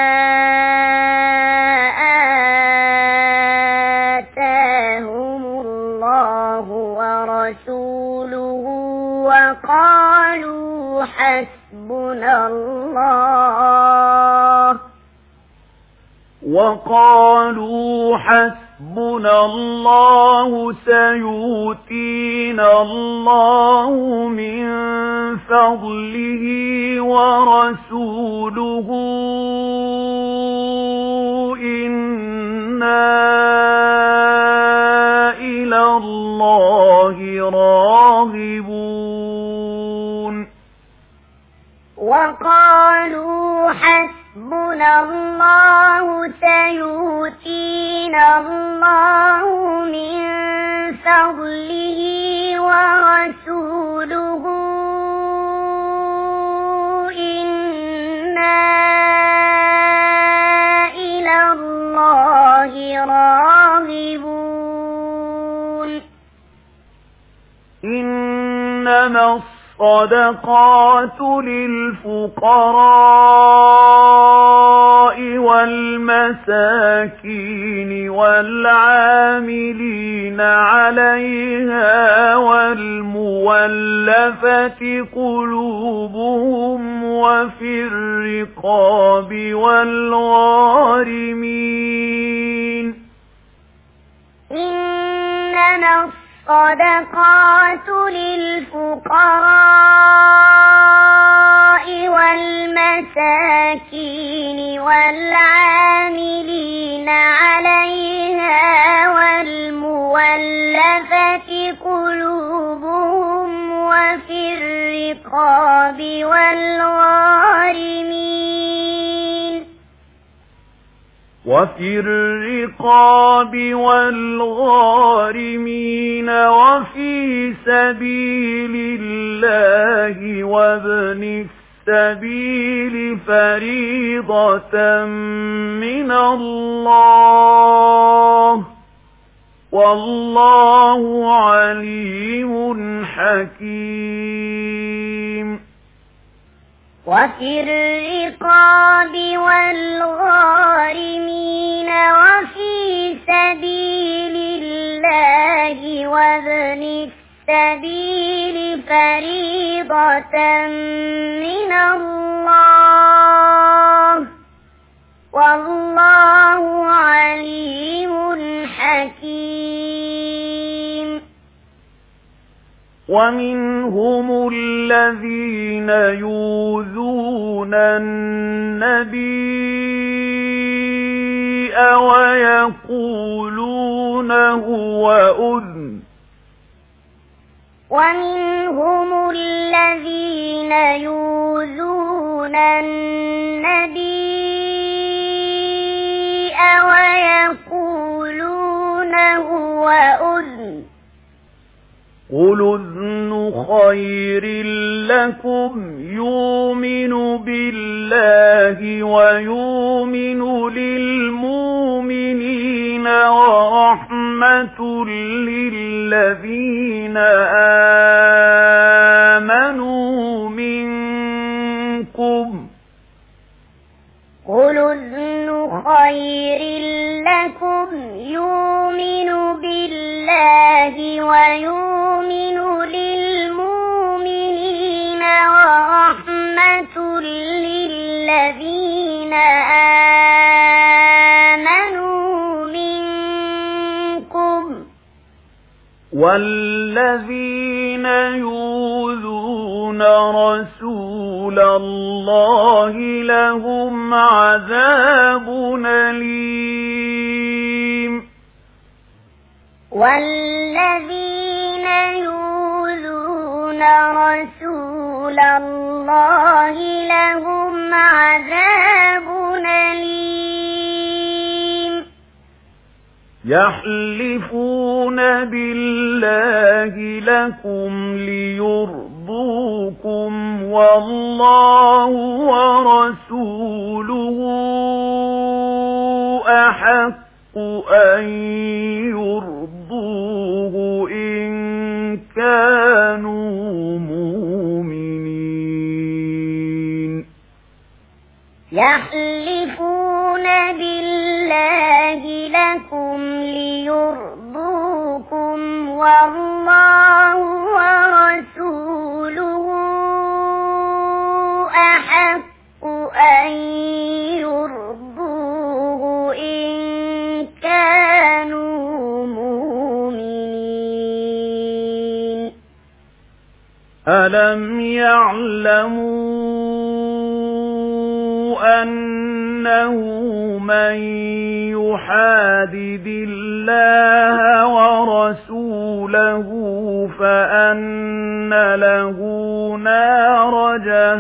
آتاهم الله ورسوله وقالوا حسبنا الله سيؤتينا الله من فضله ورسوله إنا إلى الله راغبون وقالوا حسبنا الله سيؤتينا الله من فضله ورسوله إنا إلى الله راغبون إنما الصدقات للفقراء والمساكين والعاملين عليها والمولفة قلوبهم وفي الرقاب والغارمين إنما الصدقات للفقراء والمساكين والعاملين عليها والمولفة قلوبهم وفي الرقاب والغارمين وفي سبيل الله وابن السبيل فريضة من الله والله عليم حكيم وفي الرقاب والغارمين وفي سبيل الله وابن السبيل فريضة من الله والله عليم حكيم ومنهم الذين يؤذون النبي ويقولون هو أذن ومنهم الذين يؤذون النبي ويقولون وأذن قل أذن خير لكم يؤمن بالله ويؤمن للمؤمنين ورحمة للذين آمنوا منكم قل أذن خير لكم يؤمن بالله ويؤمن للمؤمنين ورحمة للذين آمنوا منكم والذين يؤذون رسول الله لهم عذاب أليم والذين يؤذون رسول الله لهم عذاب أليم يحلفون بالله لكم ليرضوكم والله ورسوله أحق أن يرضوه إن كانوا مؤمنين يحلفون بالله لكم ليرضوكم والله ورسوله أحق أن يرضوه إن كانوا مؤمنين ألم يعلموا أنه من يحادد الله ورسوله فأن له نار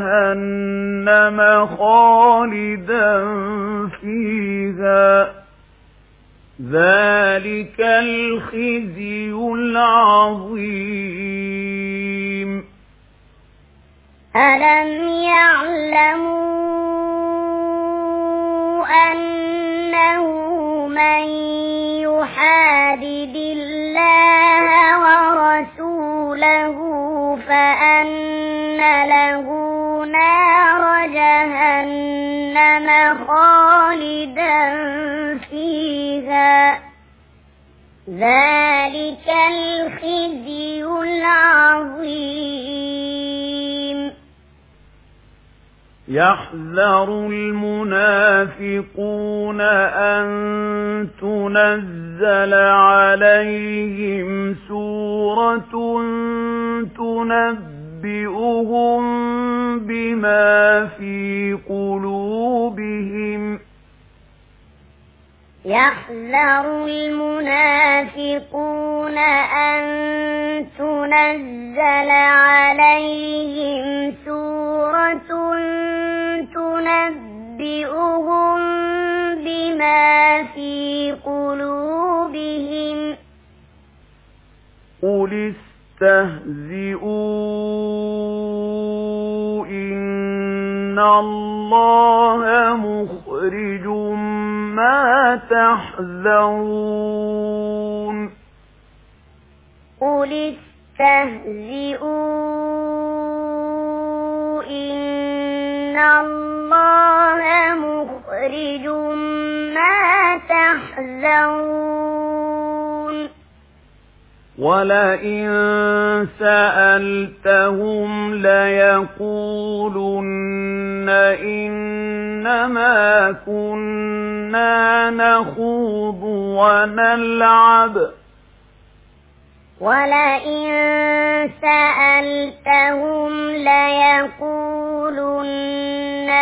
جهنم خالدا فيها ذلك الخزي العظيم ألم يعلموا أنه من يحادد الله ورسوله فأن له نار جهنم خالدا فيها ذلك الخزي العظيم يحذر المنافقون أن تنزل عليهم سورة تنبئهم بما في قلوبهم يحذر المنافقون أن تنزل عليهم سورة تنبئهم بما في قلوبهم قل استهزئوا إن الله مخرج ما تحذرون قل استهزئوا إن الله مخرج ما تحذرون ولئن سألتهم ليقولن إنما كنا نخوض ونلعب ولئن سألتهم ليقولن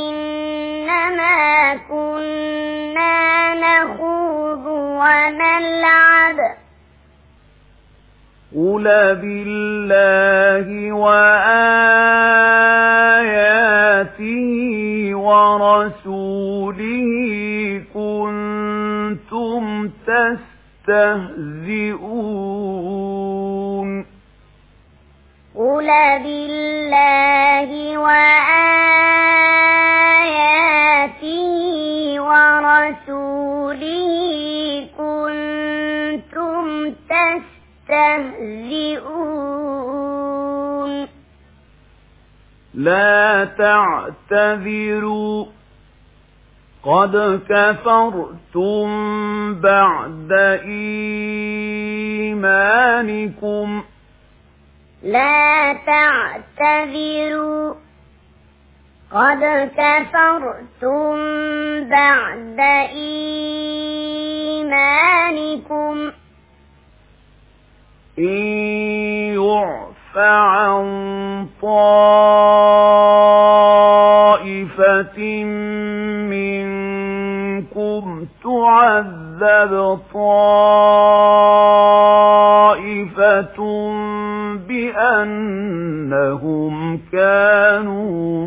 إنما كنا نخوض ونلعب قل بالله وآياته ورسوله كنتم تستهزئون قل بالله وآياته ورسوله كنتم تستهزئون لا تعتذروا قد كفرتم بعد إيمانكم لا تعتذروا قد كفرتم بعد إيمانكم إن يعف عن طائفة منكم تعذب طائفة بأنهم كانوا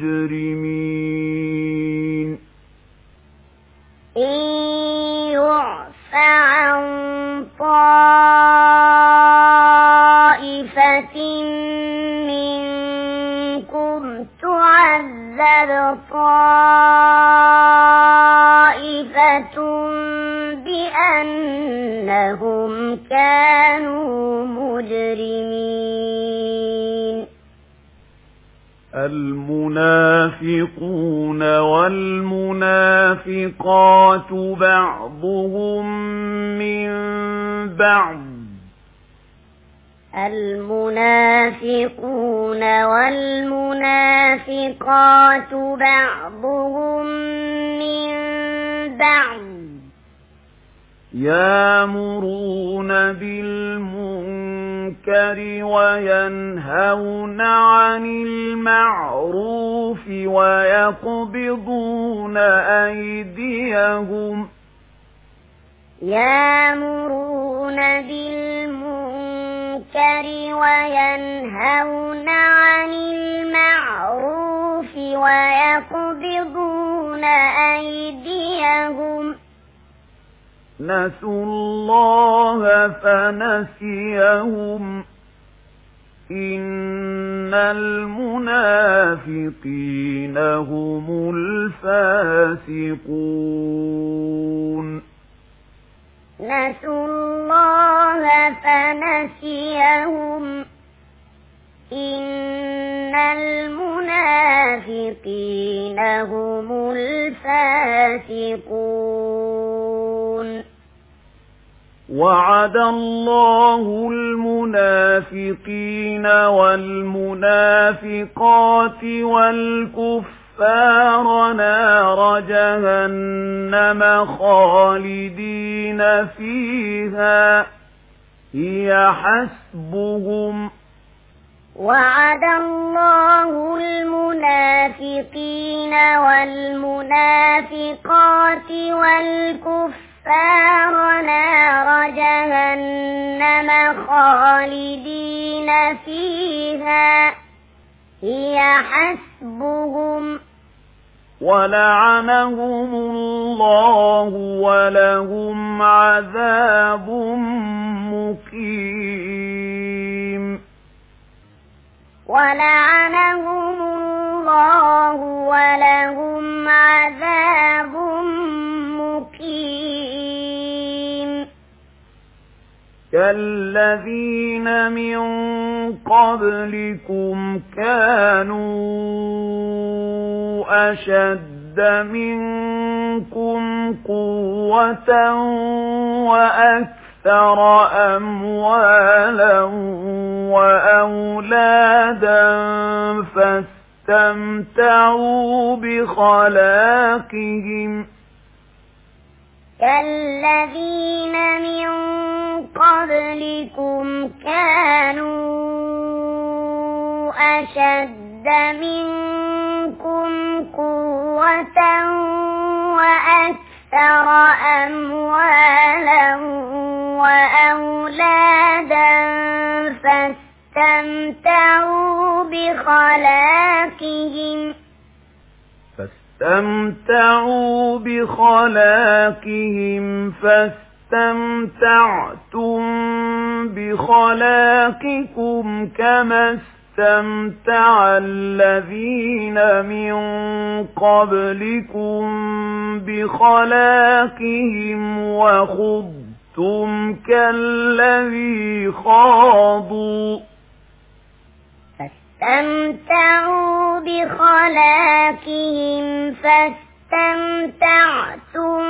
مجرمين إن يعف عن طائفة منكم تعذب طائفة بأنهم كانوا مجرمين المنافقون والمنافقات بعضهم من بعض المنافقون والمنافقات بعضهم من بعض يأمرون بالمنكر وينهون عن المعروف ويقبضون أيديهم يأمرون بالمنكر وينهون عن المعروف ويقبضون أيديهم نسوا الله فنسيهم إن المنافقين هم الفاسقون نسوا الله فنسيهم إن المنافقين هم الفاسقون وعد الله المنافقين والمنافقات والكفار نار جهنم خالدين فيها هي حسبهم وعد الله المنافقين والمنافقات والكفار نار جهنم خالدين فيها هي حسبهم ولعنهم الله ولهم عذاب مقيم ولعنهم الله ولهم عذاب مقيم كالذين من قبلكم كانوا أشد منكم قوة وأكثر أموالا وأولادا فاستمتعوا بخلاقهم كالذين من قبلكم كانوا أشد منكم قوة وأكثر أموالا وأولادا فاستمتعوا بخلاقهم اسْتَمْتَعْتُم بِخَلَاقِكُمْ كَمَا اسْتَمْتَعَ الَّذِينَ مِن قَبْلِكُمْ بِخَلَاقِهِمْ وَخُضْتُمْ كَالَّذِي خَاضُوا فاستمتعوا بخلاقهم فاستمتعتم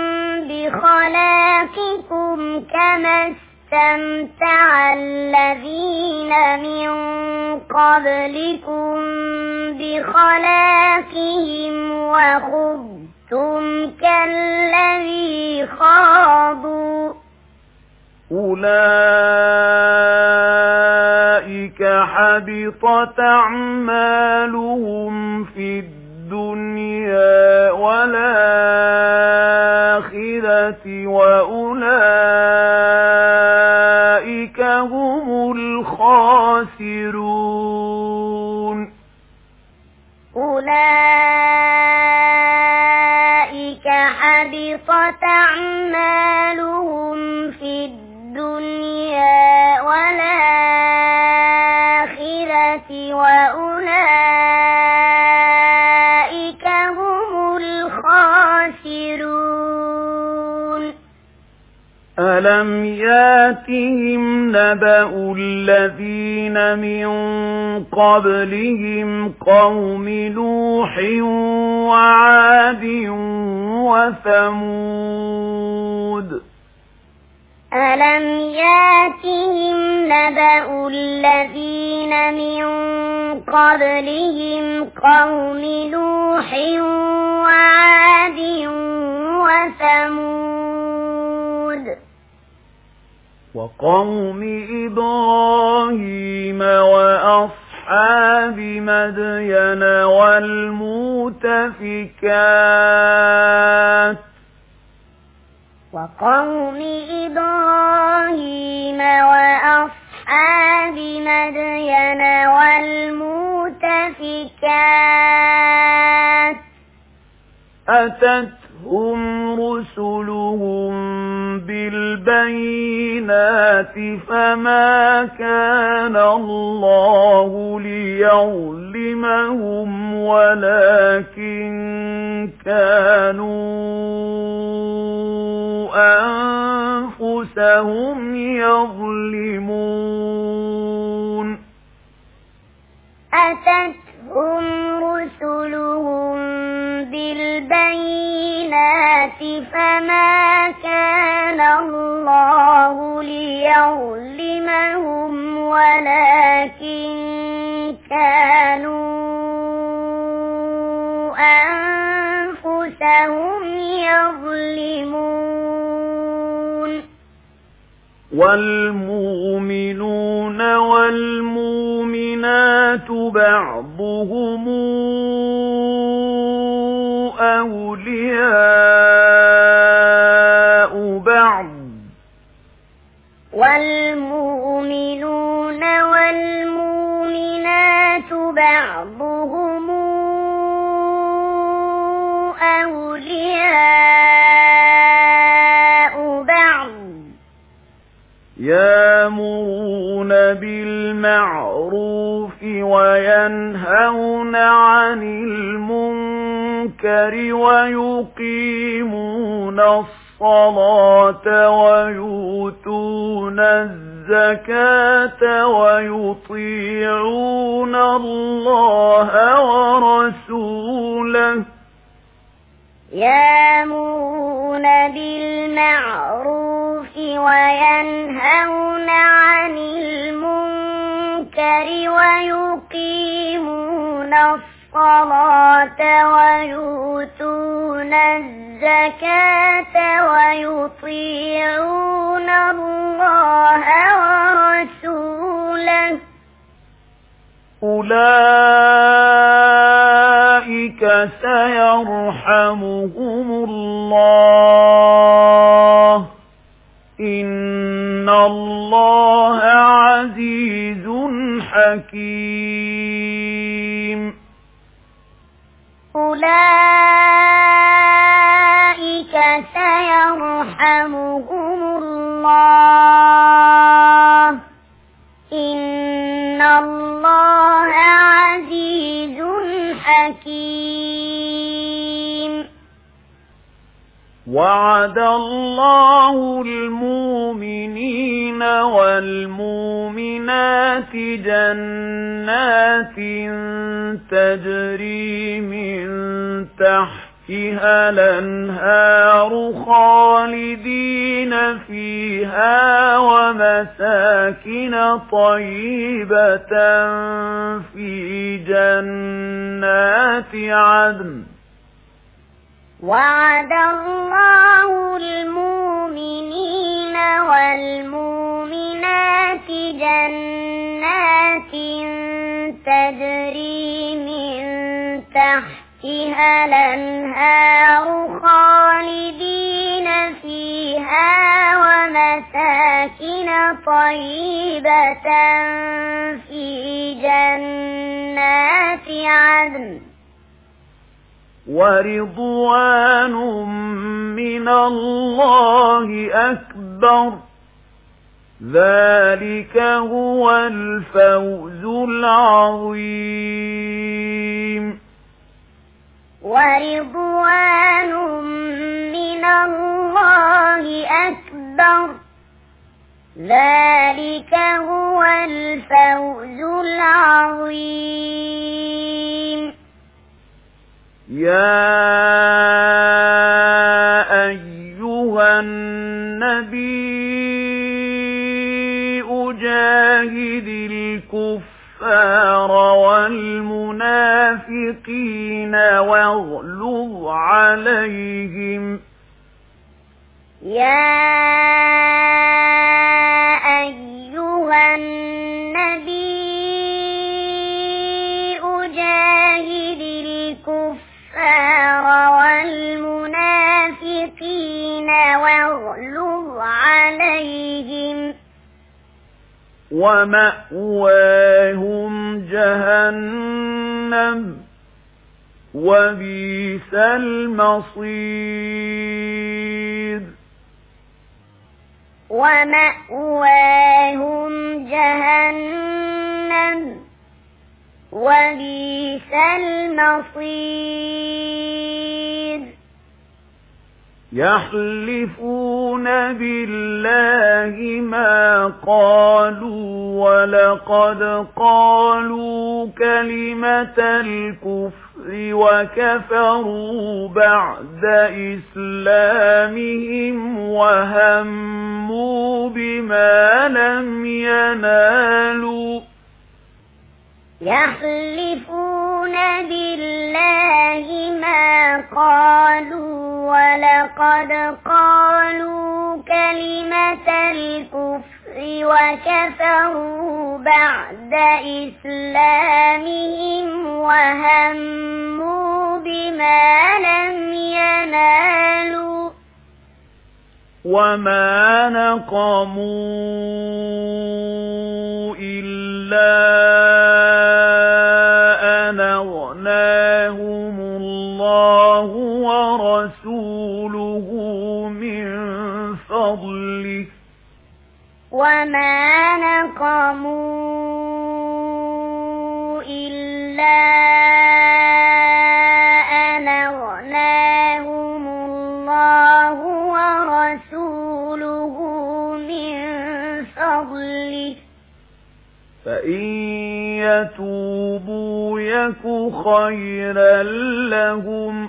بخلاقكم كما استمتع الذين من قبلكم بخلاقهم وخضتم كالذي خاضوا أولئك حبطت أعمالهم في الدنيا والآخرة وأولئك هم الخاسرون أولئك حبطت أعمالهم في الدنيا والآخرة وأولئك هم الخاسرون ألم ياتهم نبأ الذين من قبلهم قوم نوح وعاد وثمود ألم ياتهم نبأ الذين من قبلهم قوم نوح وعاد وثمود وقوم إبراهيم وأصحاب مدين والمؤتفكات وقوم إبراهيم وأصحاب مدين والمؤتفكات أتتهم رسلهم بالبينات فما كان الله ليظلمهم ولكن كانوا أنفسهم يظلمون أتتهم رسلهم بالبينات فما كان الله ليظلمهم ولكن كانوا أنفسهم يظلمون والمؤمنون والمؤمنات بعضهم أولياء بعض والمؤمنون والمؤمنات بعضهم أولياء بعض يأمرون بالمعروف وينهون عن المنكر ويقيمون الصلاة ويؤتون الزكاة ويطيعون الله ورسوله يأمرون بالمعروف وينهون عن المنكر ويقيمون الصلاة ويؤتون الزكاة ويطيعون الله ورسوله أولئك سيرحمهم الله إن الله عزيز حكيم أولئك سيرحمهم حكيم وعد الله المؤمنين والمؤمنات جنات تجري من تحتها الأنهار خالدين فيها ومساكن طيبة في جنات عدن وعد الله المؤمنين والمؤمنات جنات تجري من تحتها الأنهار خالدين فيها ومساكن طيبة في جنات عدن ورضوان من الله أكبر ذلك هو الفوز العظيم ورضوان من الله أكبر ذلك هو الفوز العظيم يا أيها النبي جاهد الكفار والمنافقين واغلظ عليهم يا أيها النبي جاهد الكفار والمنافقين واغلظ عليهم ومأواهم جهنم وبئس المصير ومأواهم جهنم وبئس المصير يحلفون بالله ما قالوا ولقد قالوا كلمة الكفر وكفروا بعد إسلامهم وهموا بما لم ينالوا يحلفون بالله ما قالوا ولقد قالوا كلمة الكفر وكفروا بعد إسلامهم وهموا بما لم ينالوا وما نقموا إلا أن أغناهم الله ورسوله من فضله وما نقموا إلا أن أغناهم الله ورسوله من فضله فإن يتوبوا يك خيرا لهم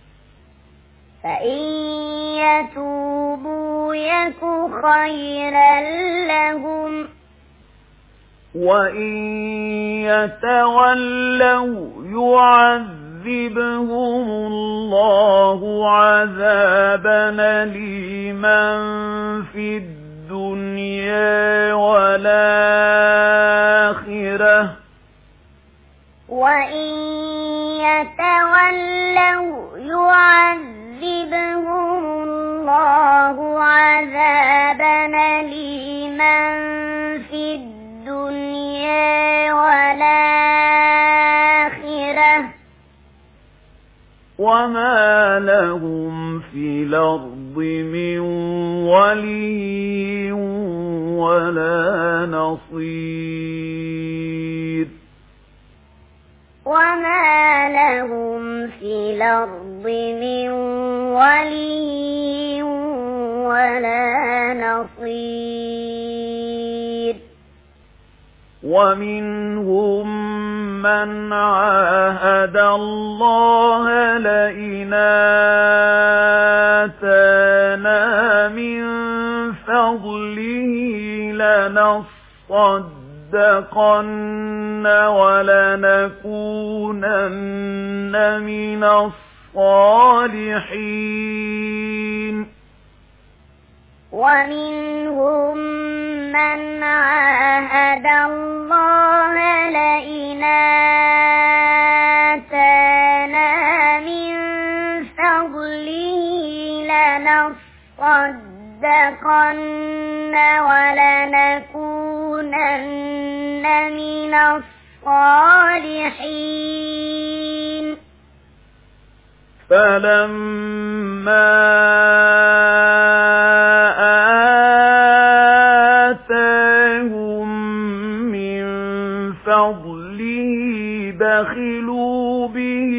فإن يتوبوا يك خيرا لهم وإن يتولوا يعذبهم الله عذابا أليما في الدنيا والآخرة وإن يتولوا يعذبهم الله عذابا أليما في الدنيا والآخرة وما لهم في الأرض من ولي ولا نصير وما لهم في الأرض من ولي ولا نصير ومنهم من عاهد الله لئن آتانا من فضله لنصدقن ولنكونن من الصالحين ومنهم من عاهد الله لئن آتانا من فضله لنصدقن ولنكونن من الصالحين فلما آتاهم من فضله بخلوا به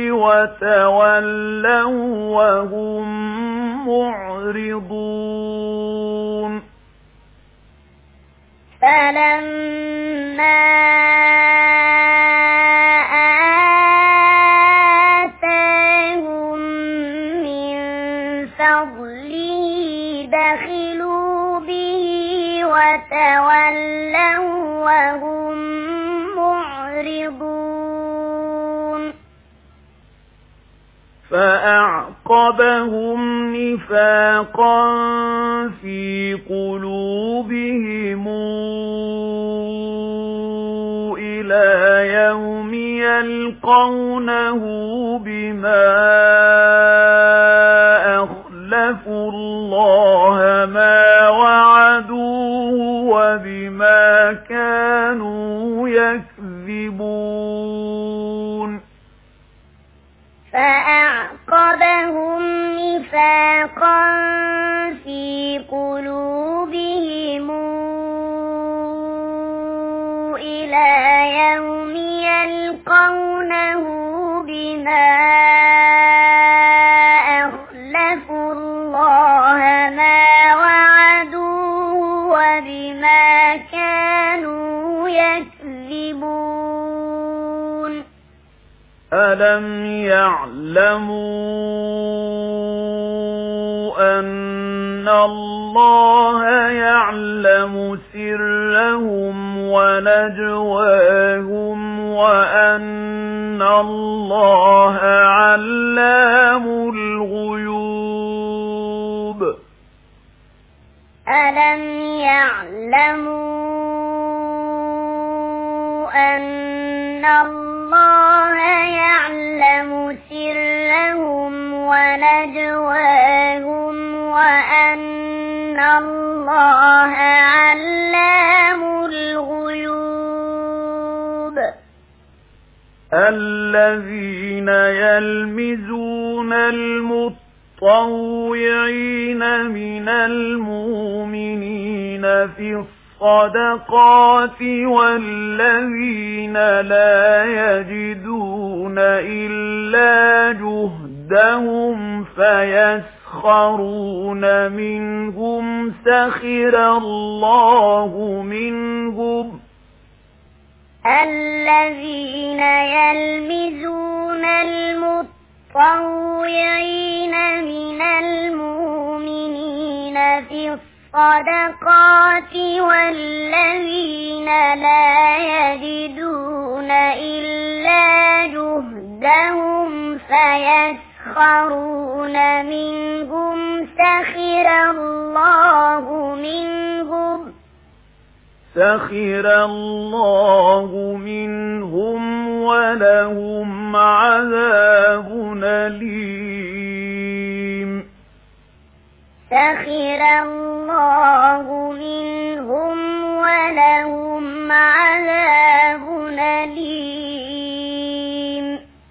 وتولوا وهم معرضون فلما آتاهم من فضله بخلوا به وتولوا وهم معرضون فأعقبهم نفاقا في قلوبهم إلى يوم يلقونه بما أخلفوا الله ما وعدوه وبما كانوا يكذبون فأعقبهم نفاقا في قلوبهم إلى يوم يلقونه بما أخلفوا الله ما وعدوه وبما كانوا يكذبون ألم يعلموا أن الله يعلم سرهم ونجواهم وأن الله علام الغيوب ألم يعلموا أن الله يعلم سرهم ونجواهم وأن الله علام الغيوب الذين يلمزون المطوعين من المؤمنين في الصدقات والذين لا يجدون إلا جهدهم فيسخرون منهم سخر الله منهم الذين يلمزون المطوعين من المؤمنين في الصدقات والذين لا يجدون إلا جهدهم فيسخرون منهم سخر الله منهم ولهم عذاب أليم سخر الله منهم ولهم عذاب أليم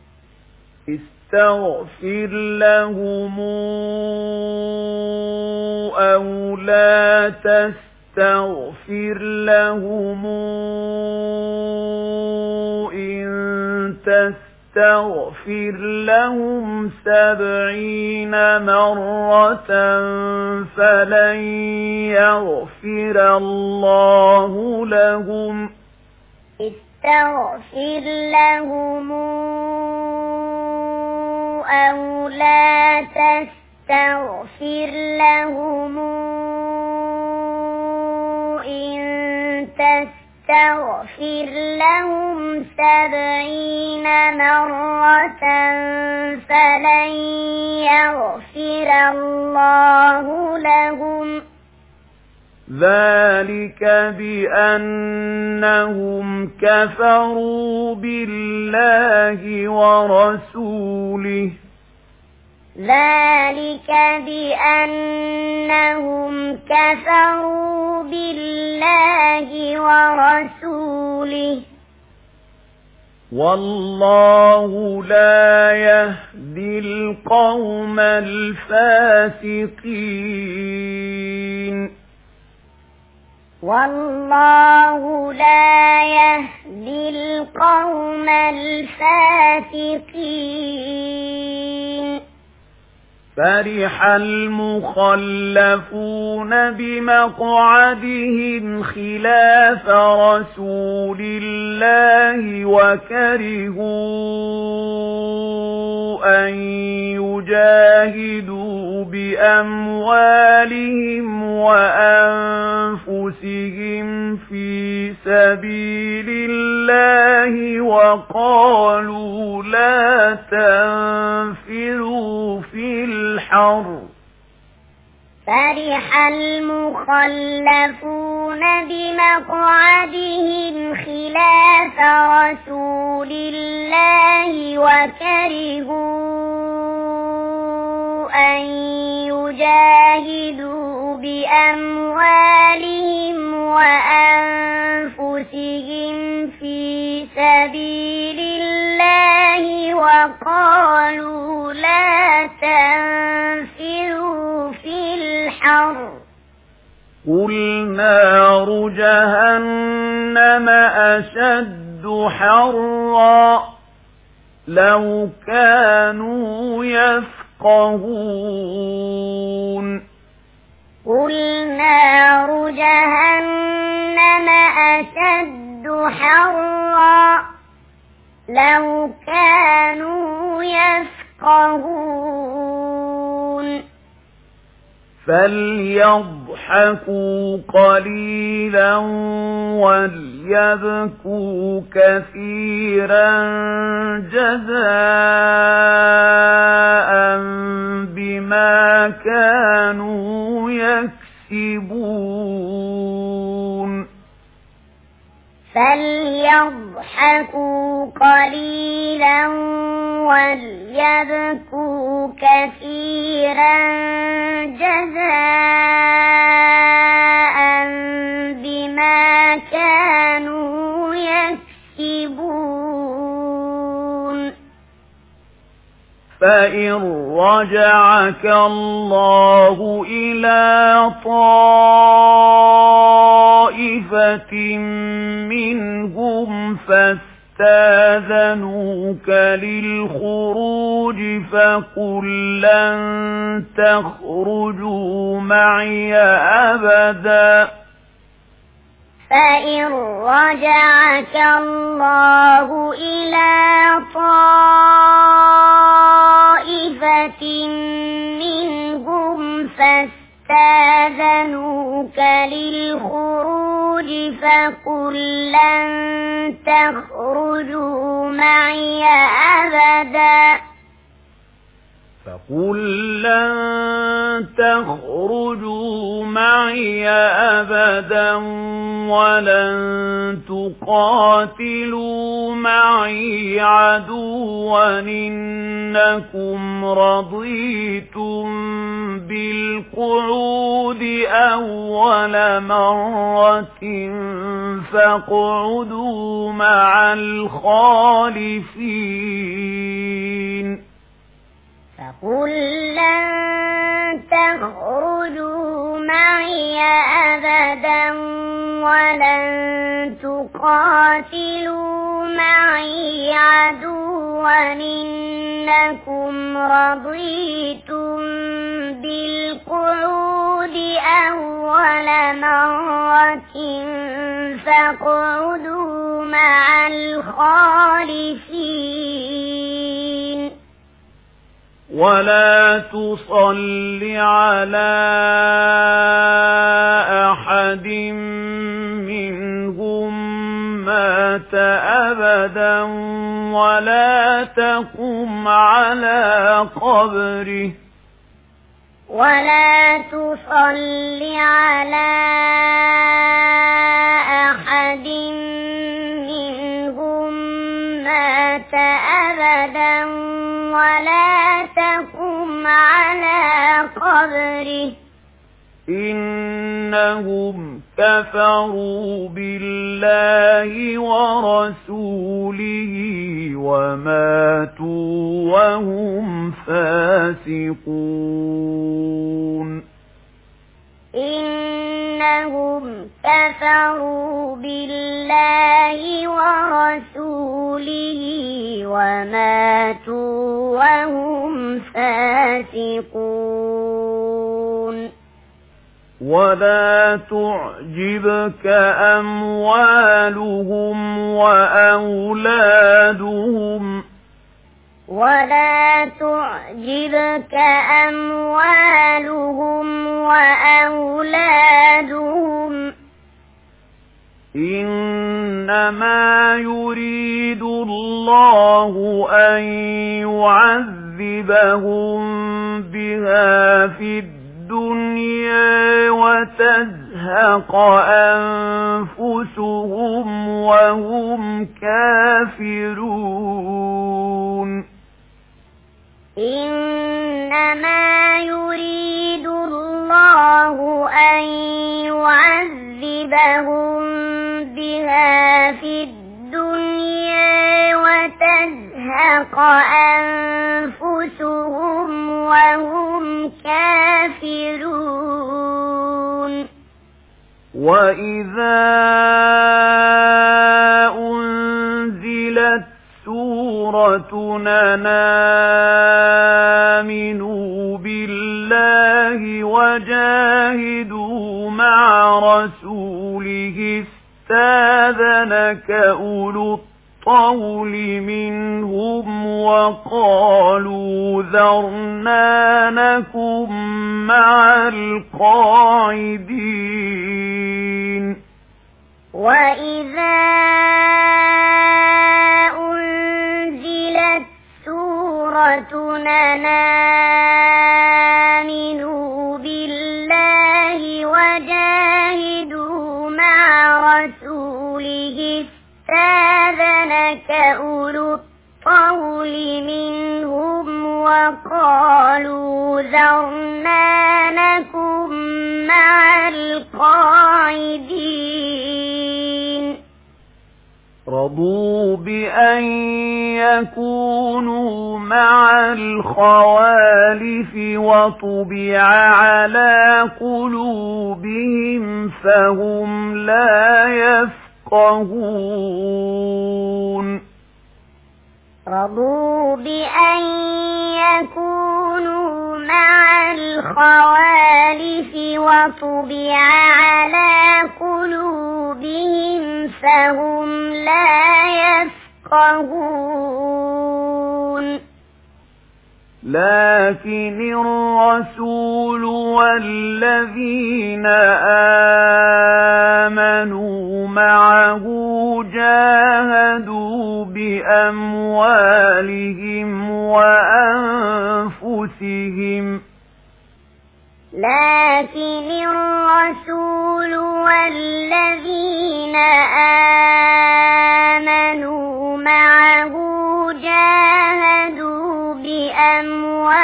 استغفر لهم أو لا تستغفر تستغفر لهم 70 مرة فلن يغفر الله لهم استغفر لهم أو لا تستغفر لهم إن تستغفر لهم 70 مرة فلن يغفر الله لهم ذلك بأنهم كفروا بالله ورسوله ذلك بأنهم كفروا بالله ورسوله والله لا يهدي القوم الفاسقين والله لا يهدي القوم الفاسقين فرح المخلفون بمقعدهم خلاف رسول الله وكرهوا أن يجاهدوا بأموالهم وأنفسهم في سبيل الله وقالوا لا تنفروا في الحر فرح المخلفون بمقعدهم خلاف رسول الله وكرهوا أن يجاهدوا بأموالهم وأنفسهم في سبيل الله وقالوا لا تنفروا في الحر قل نار جهنم أشد حرا لو كانوا يفقهون قل نار جهنم أشد حرا لو كانوا يفقهون فليضحكوا قليلا وليبكوا كثيرا جزاء بما كانوا يكسبون فليضحكوا قليلا وليبكوا كثيرا جزاء بما كانوا يكسبون فإن رجعك الله إلى طائفة منهم فاستاذنوك للخروج فقل لن تخرجوا معي أبدا فإن رجعك الله إلى طائفة منهم فاستاذنوك للخروج فقل لن تخرجوا معي أبدا فقل لن تخرجوا معي أبدا ولن تقاتلوا معي عدوا إنكم رضيتم بالقعود أول مرة فاقعدوا مع الخالفين فقل لن تخرجوا معي أبدا ولن تقاتلوا معي عدوا إنكم رضيتم بالقعود أول مرة فاقعدوا مع الخالفين ولا تصل على أحد منهم مات أبدا ولا تقم على قبره ولا تصل على أحد منهم مات أبدا ولا تقم على قبره إنهم كفروا بالله ورسوله وماتوا وهم فاسقون إنهم كفروا بالله ورسوله وماتوا وهم فاسقون ولا تعجبك أموالهم وأولادهم ولا تعجبك أموالهم وأولادهم إنما يريد الله أن يعذبهم بها في الدنيا وتزهق أنفسهم وهم كافرون إنما يريد الله أن يعذبهم بها في الدنيا وتزهق أنفسهم وهم كافرون وإذا أنزلت سورة أن آمنوا بالله وجاهدوا مع رسوله استاذنك أولو الطول منهم وقالوا ذرنا نكن مع القاعدين وإذا أنزلت سورة أن آمنوا بالله وجاهدوا مع رسوله استاذنك أولو الطول منهم وقالوا ذرنا نكن مع القاعدين رضوا بأن يكونوا مع الخوالف وطبع على قلوبهم فهم لا يفقهون رضوا بأن يكونوا مع الخوالف وطبع على قلوبهم فهم لا يفقهون لكن الرسول والذين آمنوا معه جاهدوا بأموالهم وأنفسهم لكن الرسول والذين آمنوا معه جاهدوا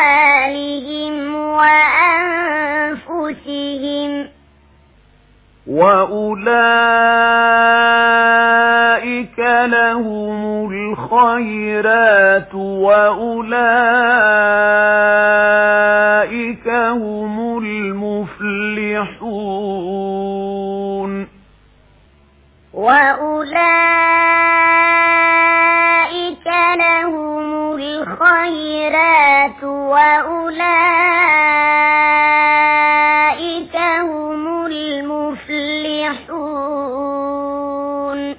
بأموالهم وأنفسهم وأولئك لهم الخيرات وأولئك هم المفلحون وأولئك لهم الخيرات وأولئك هم المفلحون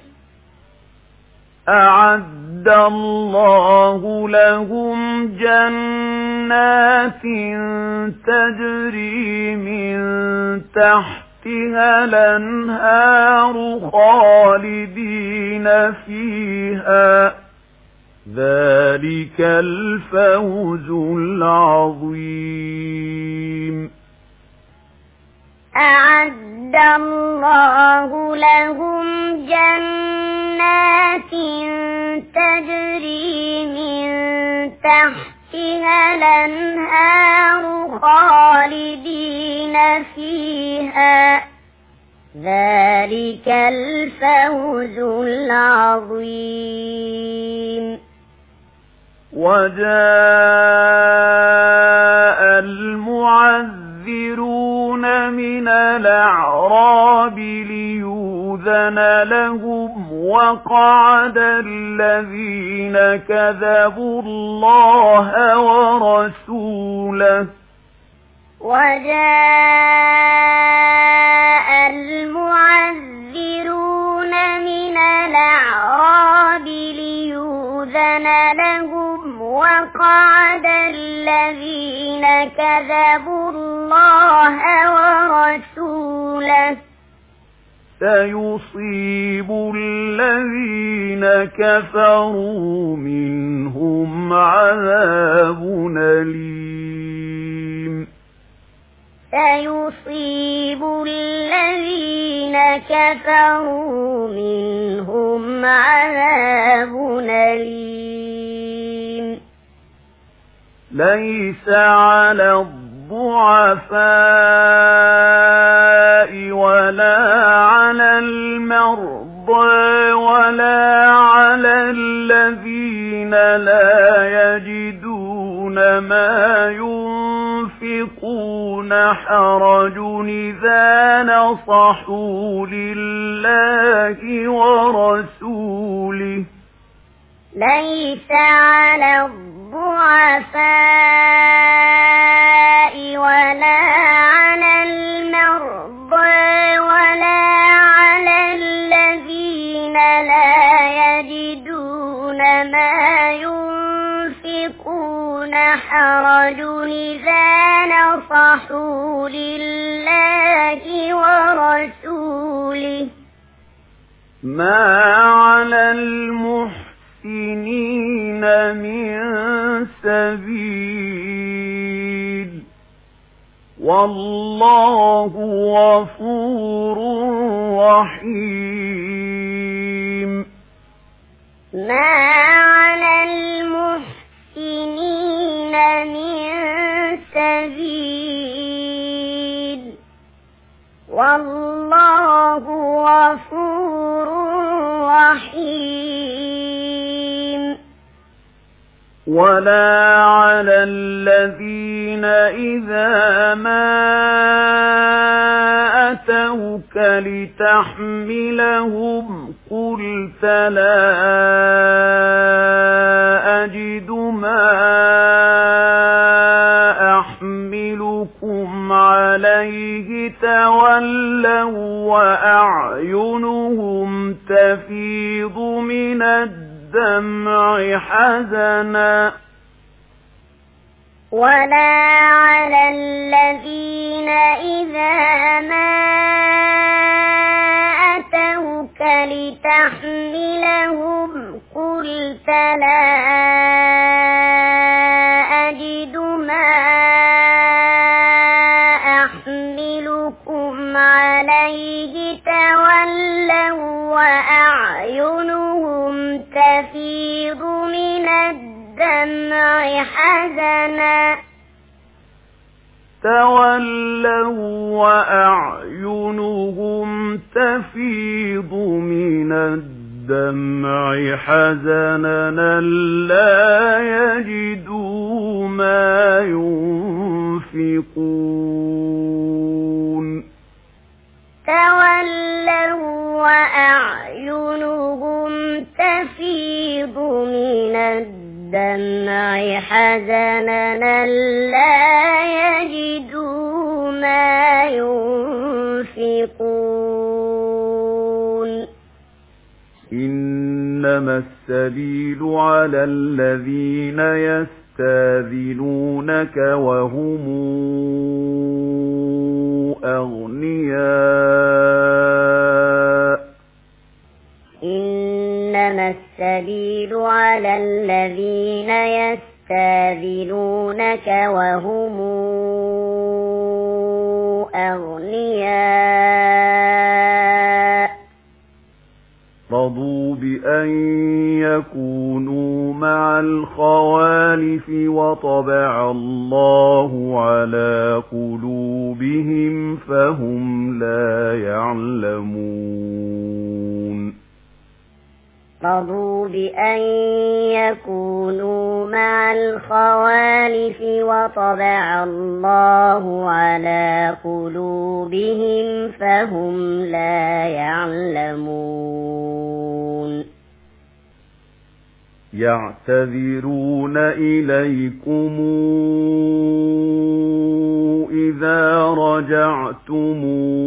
أعد الله لهم جنات تجري من تحتها الأنهار خالدين فيها ذلك الفوز العظيم أعد الله لهم جنات تجري من تحتها الأنهار خالدين فيها ذلك الفوز العظيم وجاء المعذرون من الأعراب ليؤذن لهم وقعد الذين كذبوا الله ورسوله وجاء المعذرون من الأعراب ليؤذن لهم وقعد الذين كذبوا الله ورسوله سيصيب الذين كفروا منهم عذاب أليم سيصيب الذين كفروا منهم عذاب أليم ليس على الضعفاء ولا على المرضى ولا على الذين لا يجدون ما ينفقون حرج إذا نصحوا لله ورسوله ليس على الضعفاء ولا على المرضى ولا على الذين لا يجدون ما ينفقون حرج إذا نصحوا لله ورسوله ما على المحسنين من سبيل والله غفور رحيم ما على المحسنين من سبيل والله غفور رحيم ولا على الذين إذا ما أتوك لتحملهم قلت لا أجد ما أحملكم عليه تولوا وأعينهم تفيض من الدمع حزنا ولا على الذين إذا ما أتوك لتحملهم قلت لا أجد ما أحملكم عليه تولوا وأعينهم تفيض من الدمع حزنا تولوا وأعينهم تفيض من الدمع حزنا لا يجدوا ما ينفقون تولوا وأعينهم تفيض من الدمع حزنا لا يجدوا ما ينفقون إنما السبيل على الذين يستاذنونك وهم أغنياء إنما السبيل على الذين يستاذنونك وهم أغنياء رضوا بأن يكونوا مع الخوالف وطبع الله على قلوبهم فهم لا يعلمون رضوا بأن يكونوا مع الخوالف وطبع الله على قلوبهم فهم لا يعلمون يعتذرون إليكم إذا رجعتم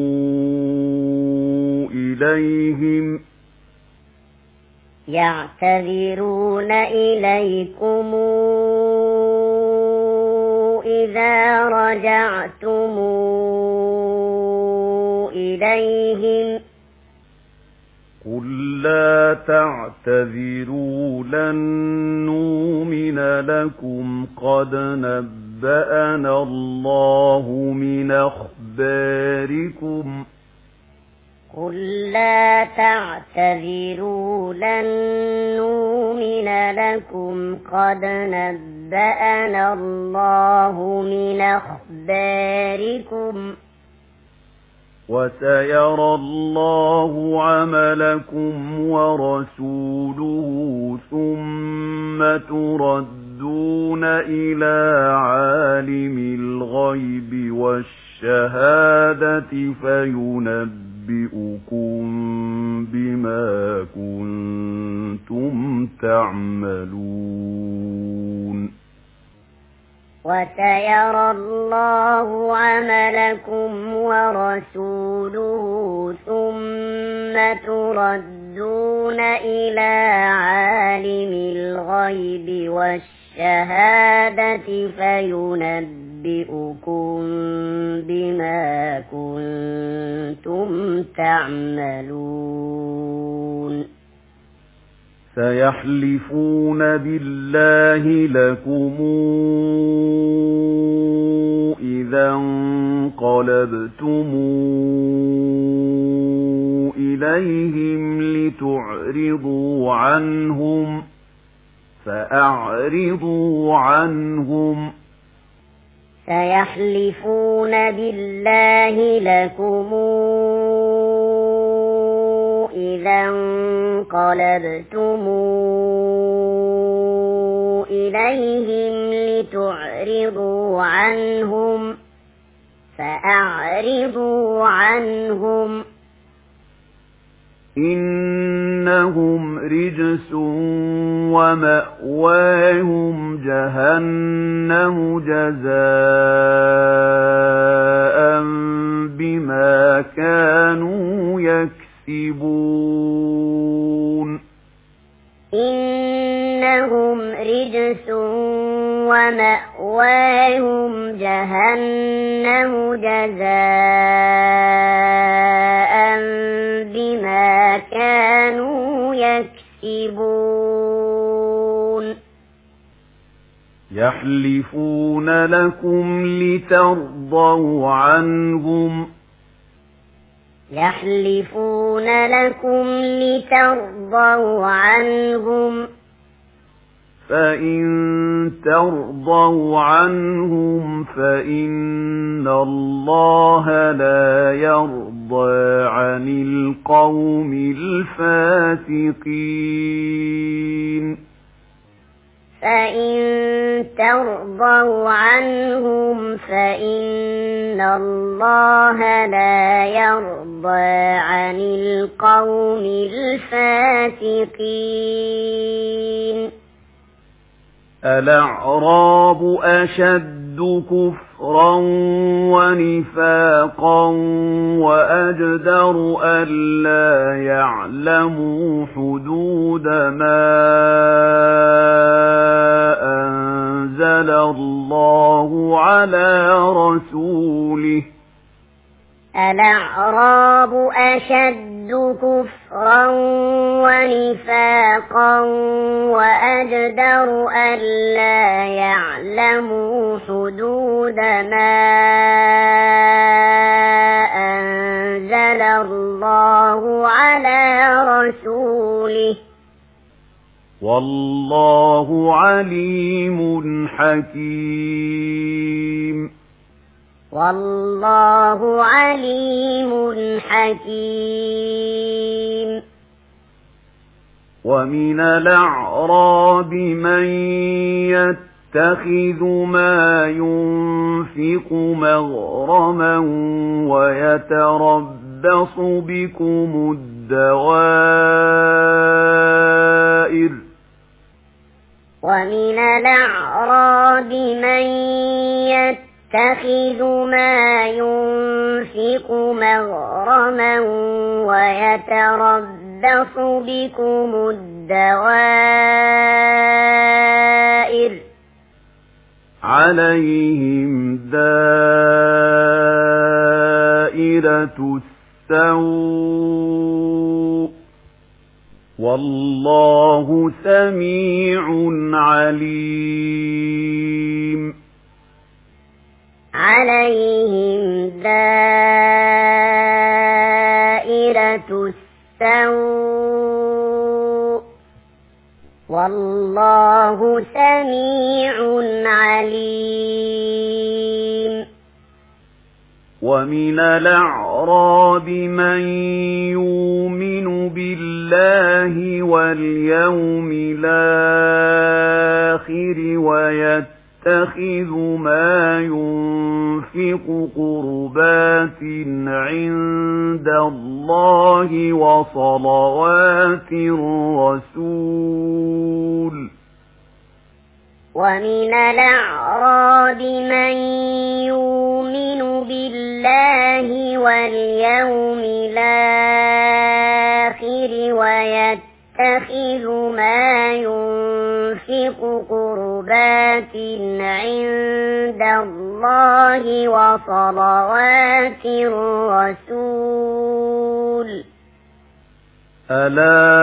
إليهم يعتذرون إليكم إذا رجعتم إليهم قل لا تعتذروا لن نؤمن لكم قد نبأنا الله من أخباركم قل لا تعتذروا لن نؤمن لكم قد نبأنا الله من أخباركم وسيرى الله عملكم ورسوله ثم تردون إلى عالم الغيب والشهادة فينبئكم بما كنتم تعملون وسيرى الله عملكم ورسوله ثم تردون إلى عالم الغيب والشهادة فينبئكم بما كنتم تعملون سيحلفون بالله لكم إذا انقلبتم إليهم لتعرضوا عنهم فأعرضوا عنهم سيحلفون بالله لكم إذا انقلبتم إليهم لتعرضوا عنهم فأعرضوا عنهم إنهم رجس ومأواهم جهنم جزاء بما كانوا يكسبون إنهم رجس ومأواهم جهنم جزاء بما كانوا يكسبون يحلفون لكم لترضوا عنهم يحلفون لكم لترضوا عنهم فإن ترضوا عنهم فإن الله لا يرضى عن القوم الفاسقين فإن ترضوا عنهم فإن الله لا يرضى عن القوم الفاسقين الأعراب أشد كفرا ونفاقا وأجدر ألا يعلموا حدود ما أنزل الله على رسوله الأعراب أشد كفرا ونفاقا وأجدر ألا يعلموا حدود ما أنزل الله على رسوله والله عليم حكيم والله عليم حكيم ومن الأعراب من يتخذ ما ينفق مغرما ويتربص بكم الدوائر ومن الأعراب من يتخذ ما ينفق مغرما ويتربص بكم الدوائر عليهم دائرة السوء والله سميع عليم عليهم دائرة السوء والله سميع عليم ومن الأعراب من يؤمن بالله واليوم الآخر ويتخذ ما ينفق قربات عند الله وصلوات الرسول ومن الأعراب من يؤمن بالله واليوم الآخر ويتخذ ما ينفق قربات عند الله وصلوات الرسول ألا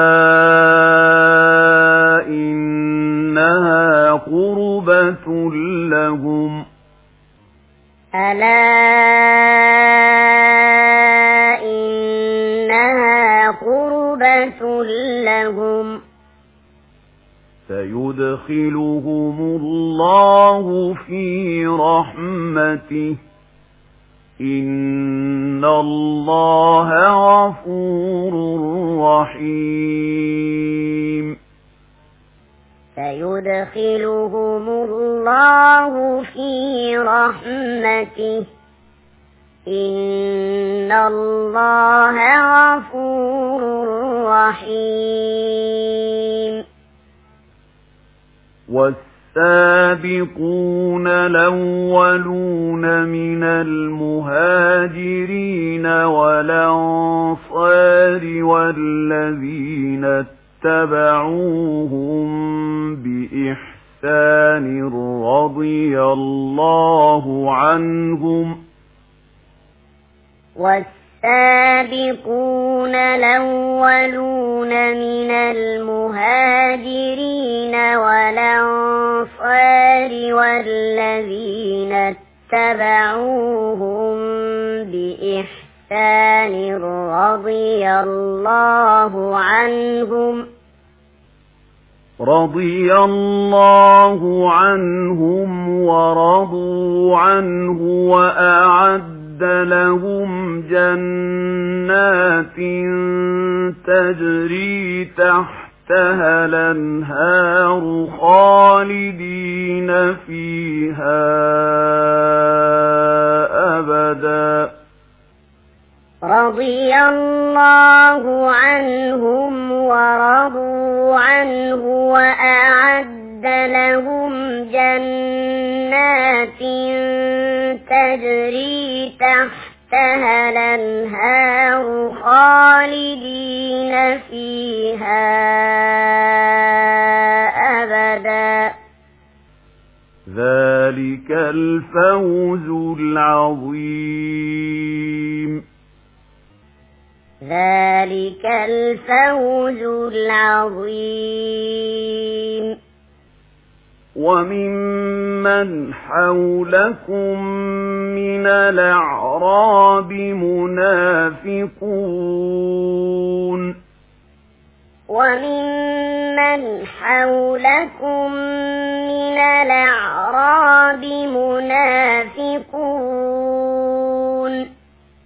إنها قربة لهم ألا إنها قربة لهم سيدخلهم الله في رحمته إن الله غفور رحيم سيدخلهم الله في رحمته إن الله غفور رحيم والسابقون الأولون من المهاجرين والأنصار والذين اتبعوهم بإحسان رضي الله عنهم والسابقون الأولون من المهاجرين والأنصار والذين اتبعوهم بإحسان رضي الله عنهم رضي الله عنهم ورضوا عنه وأعد لهم جنات تجري تحتها الأنهار خالدين فيها أبدا رضي الله عنهم ورضوا عنه وأعد لهم جنات تجري تحتها الأنهار خالدين فيها أبدا ذلك الفوز العظيم ذلك الفوز العظيم وممن حولكم من الأعراب منافقون وممن حولكم من الأعراب منافقون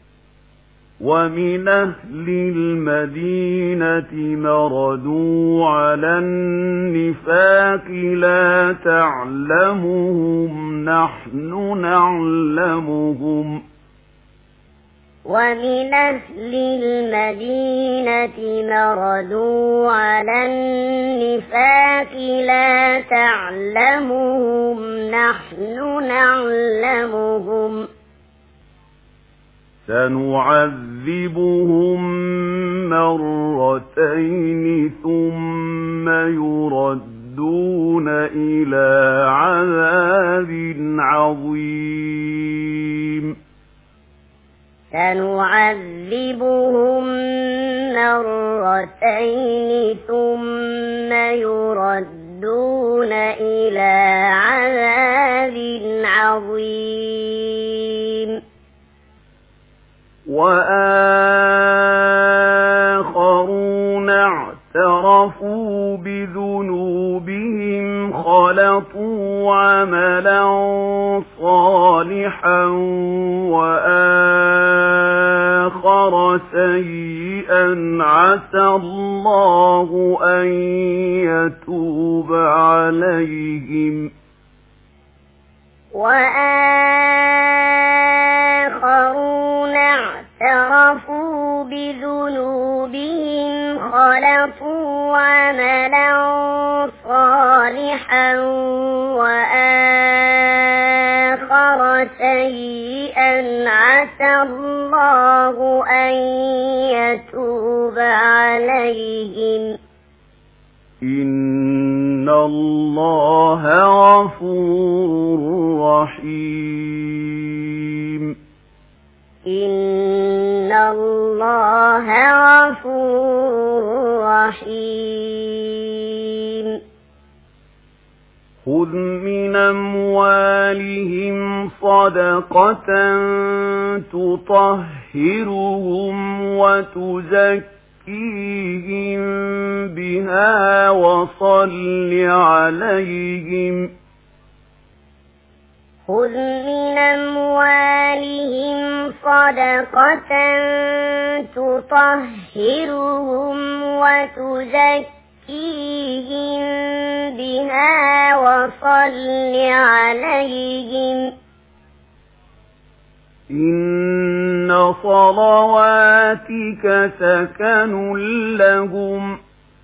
ومن أهل المدينة مردوا على النفاق لا تعلمهم نحن نعلمهم ومن أهل المدينة مردوا على النفاق لا تعلمهم نحن نعلمهم سنعذبهم مرتين ثم يردون إلى عذاب عظيم سنعذبهم مرتين ثم يردون إلى عذاب عظيم وآخرون اعترفوا بذنوبهم خلطوا عملا صالحا وآخر سيئا عسى الله أن يتوب عليهم وآخرون اعترفوا بذنوبهم خلطوا عملا صالحا وآخر سيئا عسى الله أن يتوب عليهم إن الله غفور رحيم إن الله غفور رحيم خذ من أموالهم صدقة تطهرهم وتزكيهم بها وصل عليهم خذ من أموالهم صدقة تطهرهم وتزكيهم بها وصل عليهم إن صلواتك سكن لهم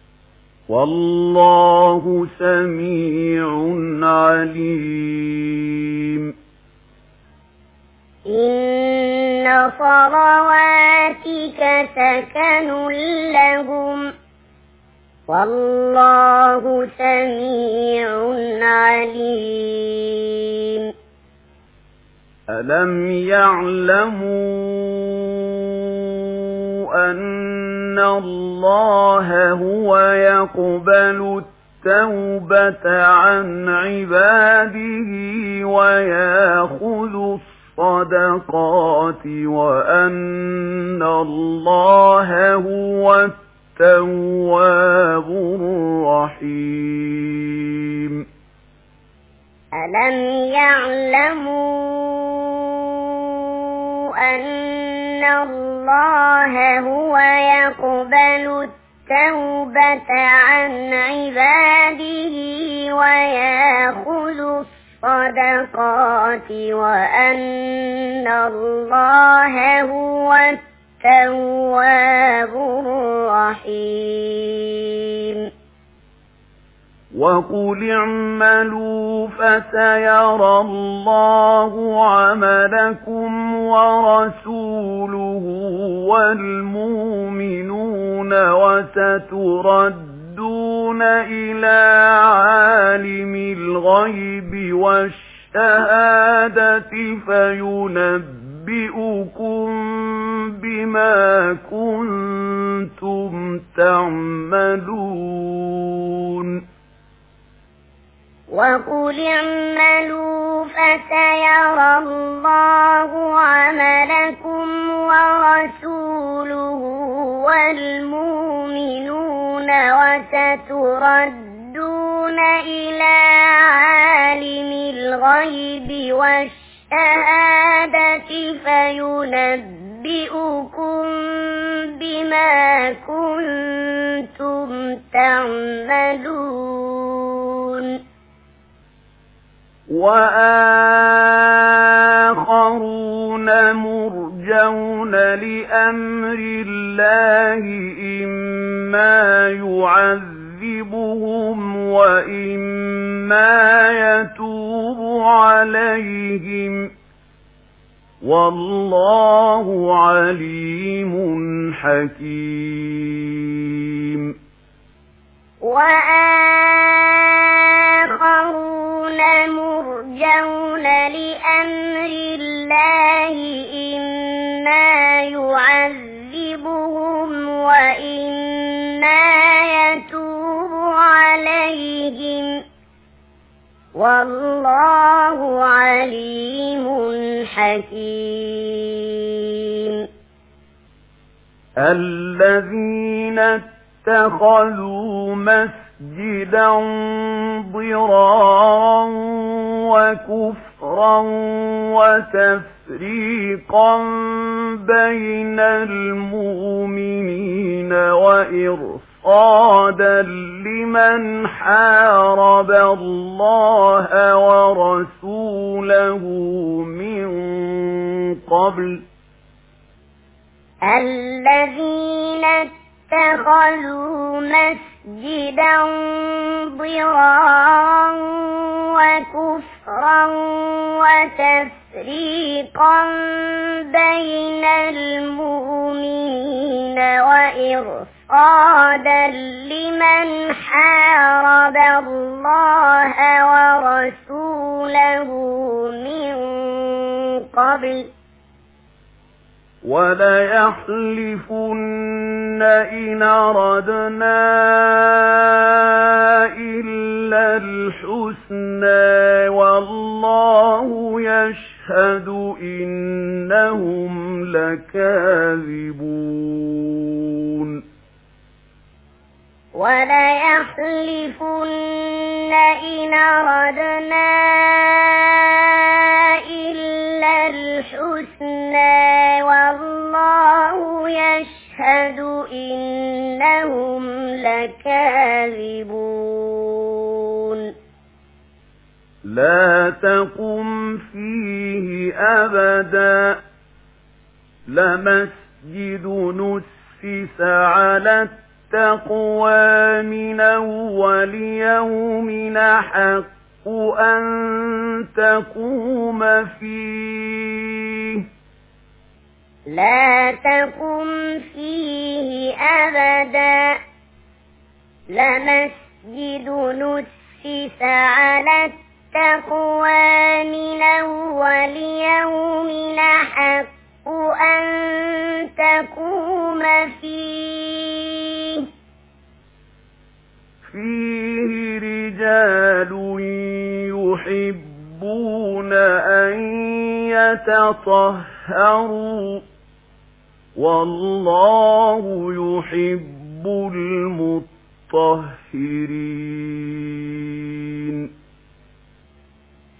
والله سميع عليم إن صلواتك سكن لهم والله سميع عليم ألم يعلموا أن الله هو يقبل التوبة عن عباده ويأخذ الصدقات وأن الله هو التواب الرحيم ألم يعلموا أن الله هو يقبل التوبة عن عباده ويأخذ الصدقات وأن الله هو التواب الرحيم وقل اعملوا فسيرى الله عملكم ورسوله والمؤمنون وستردون إلى عالم الغيب والشهادة فينبئكم بما كنتم تعملون وقل اعملوا فسيرى الله عملكم ورسوله والمؤمنون وستردون إلى عالم الغيب والشهادة فينبئكم بما كنتم تعملون وآخرون مرجون لأمر الله إما يعذبهم وإما يتوب عليهم والله عليم حكيم وآخرون مرجون لأمر الله إما يعذبهم وإما يتوب عليهم والله عليم حكيم الذين اتخذوا مسجدا ضرارا وكفرا وتفريقا بين المؤمنين وإرصادا لمن حارب الله ورسوله من قبل الذين اتخذوا مسجدا ضرارا وكفرا وتفريقا بين المؤمنين وإرصادا لمن حارب الله ورسوله من قبل وليحلفن إن أردنا إلا الحسنى والله يشهد إنهم لكاذبون وليحلفن إن أردنا إلا الحسنى والله يشهد إنهم لكاذبون لا تقم فيه أبدا لمسجد نسس على التقوى من أول يوم أحق أن تقوم فيه لا تقم فيه أبدا لمسجد نسس على التقوى من أول يوم أحق أن تقوم فيه رجال يحبون أن يتطهروا والله يحب المطهرين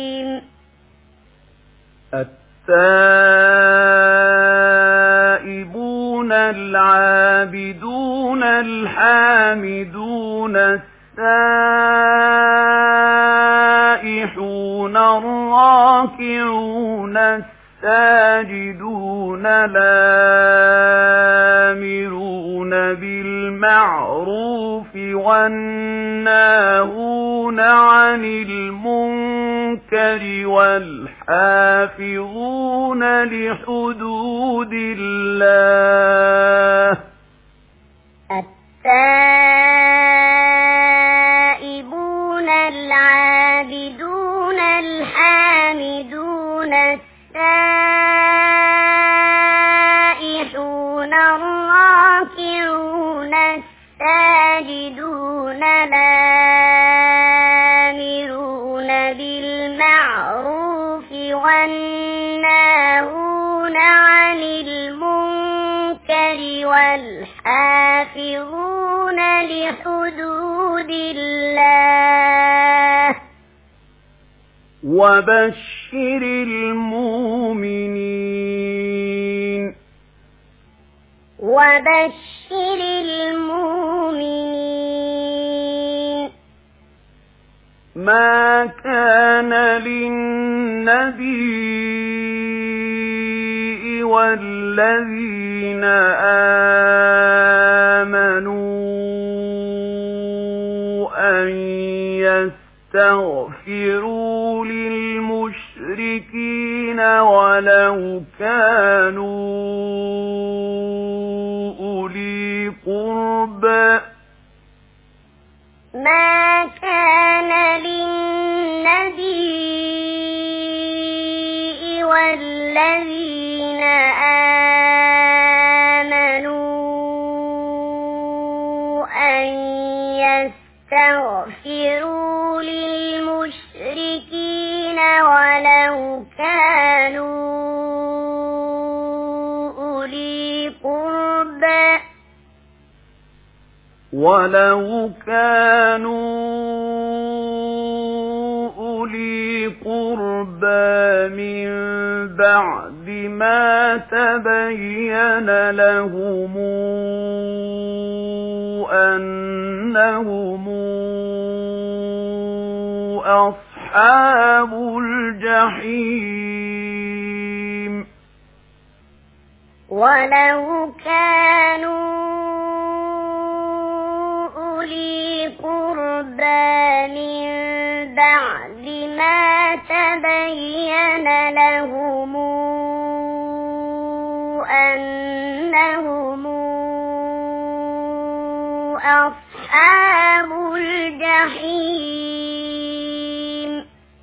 التائبون العابدون الحامدون السائحون الراكعون الساجدون الآمرون بالمعروف والناهون عن المنكر والحافظون لحدود الله التائبون العابدون الحامدون السائحون الراكعون الساجدون الآمرون بالمعروف والناهون عن المنكر والحافظون لحدود الله وبشر المؤمنين ما كان للنبي والذين آمنوا أن يستغفروا للمشركين ولو كانوا أولي قربى ما كان للنبي والذين آمنوا أن يستغفروا للمشركين ولو كانوا أولي قربى من بعد ما تبين لهم أنهم أصحاب الجحيم ولو كانوا أولي قربى من بعد ما تبين لهم أنهم أصحاب الجحيم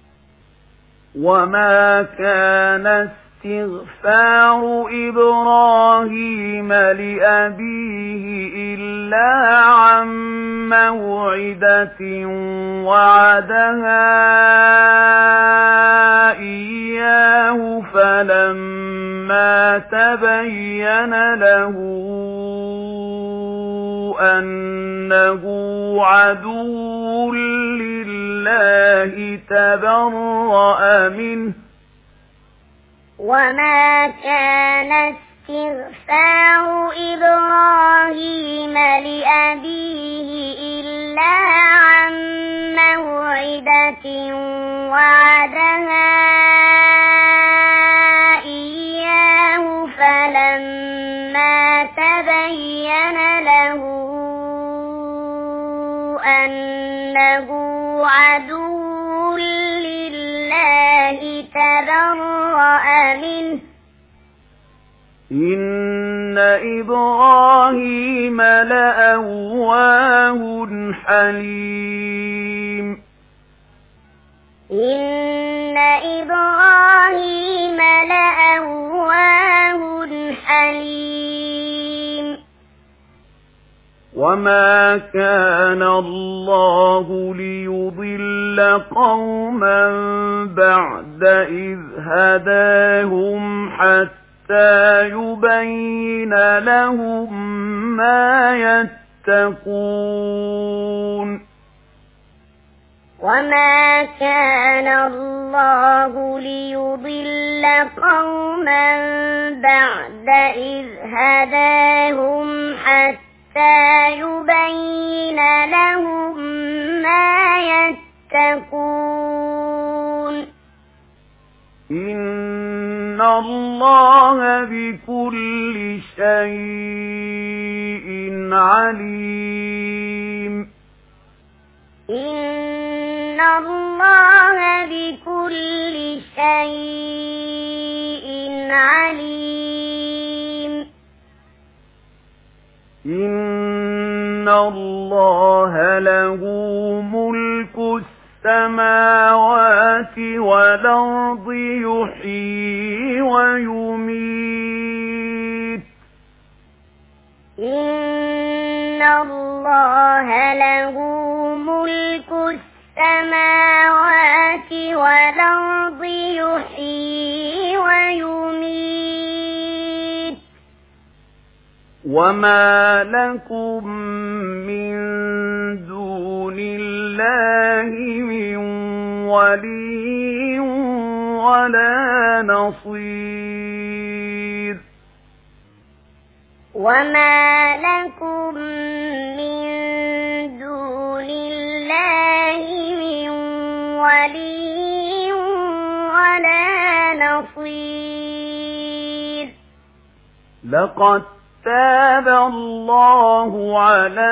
وما كان استغفار إبراهيم لأبيه إلا عن موعدة وعدها إياه فلما تبين له أنه عدو لله تبرأ منه وما كان استغفار إبراهيم لأبيه إلا عن موعدة وعدها إياه فلما تبين له أنه عدو لله تبرأ منه إن إبراهيم لأواه حليم إن إبراهيم لأواه حليم وما كان الله ليضل قوما بعد إذ هداهم حتى يبين لهم ما يتقون وما كان الله الله ليضل قوما بعد إذ هداهم حتى يبين لهم ما يتقون إن الله بكل شيء عليم إن الله بكل شيء عليم إن الله له ملك السماوات والأرض يحيي ويميت إن الله له ملك السماوات والأرض يحيي ويميت وما لكم من دون الله من ولي ولا نصير وما لكم من دون الله من ولي ولا نصير لقد تاب الله على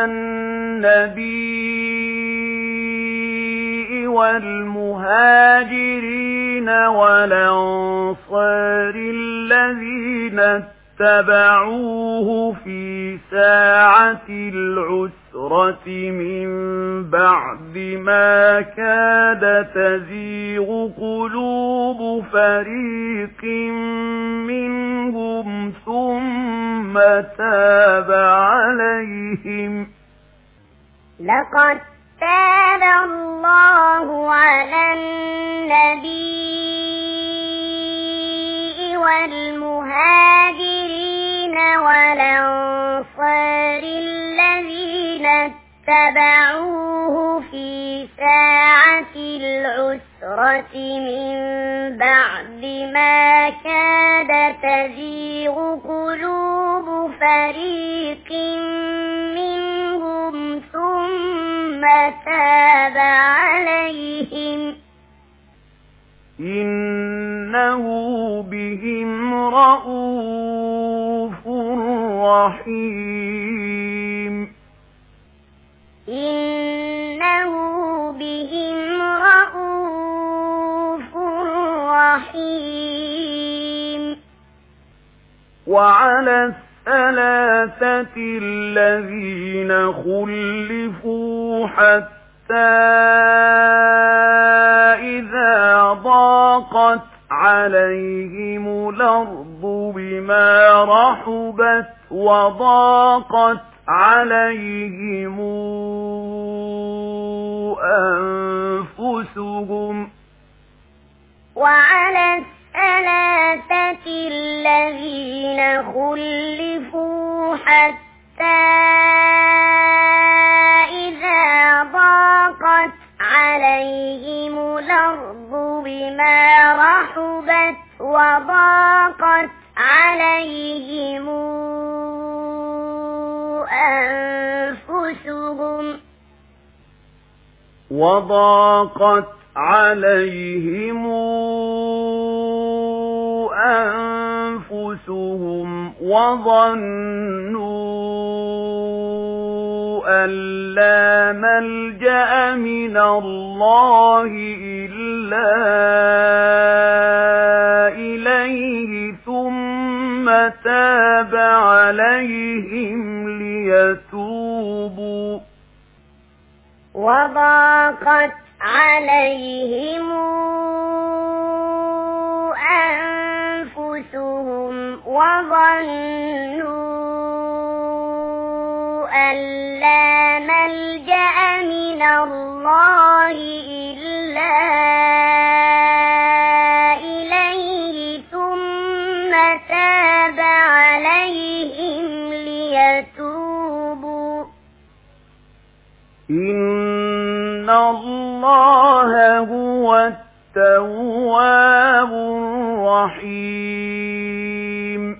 النبي والمهاجرين والأنصار الذين اتبعوه في ساعة العسرة من بعد ما كاد تزيغ قلوب فريق منهم ثم تاب عليهم لقد تاب الله على النبي والمهاجرين والأنصار الذين اتبعوه في ساعة العسرة من بعد ما كاد تزيغ قلوب فريق منهم ثم تاب عليهم إنه بهم رءوف رحيم إنه بهم رءوف رحيم وعلى الثلاثة الذين خلفوا حتى إذا ضاقت عليهم الأرض بما رحبت وضاقت عليهم أنفسهم وعلى الثلاثة الذين خلفوا حتى إذا ضاقت عليهم الأرض بما رحبت وضاقت عليهم أنفسهم وظنوا أن لا ملجأ من الله إلا إليه ثم تاب عليهم ليتوبوا وضاقت عليهم أنفسهم وظنوا أن لا ملجأ من الله إلا إليه ثم تاب عليهم ليتوبوا إن الله هو التواب الرحيم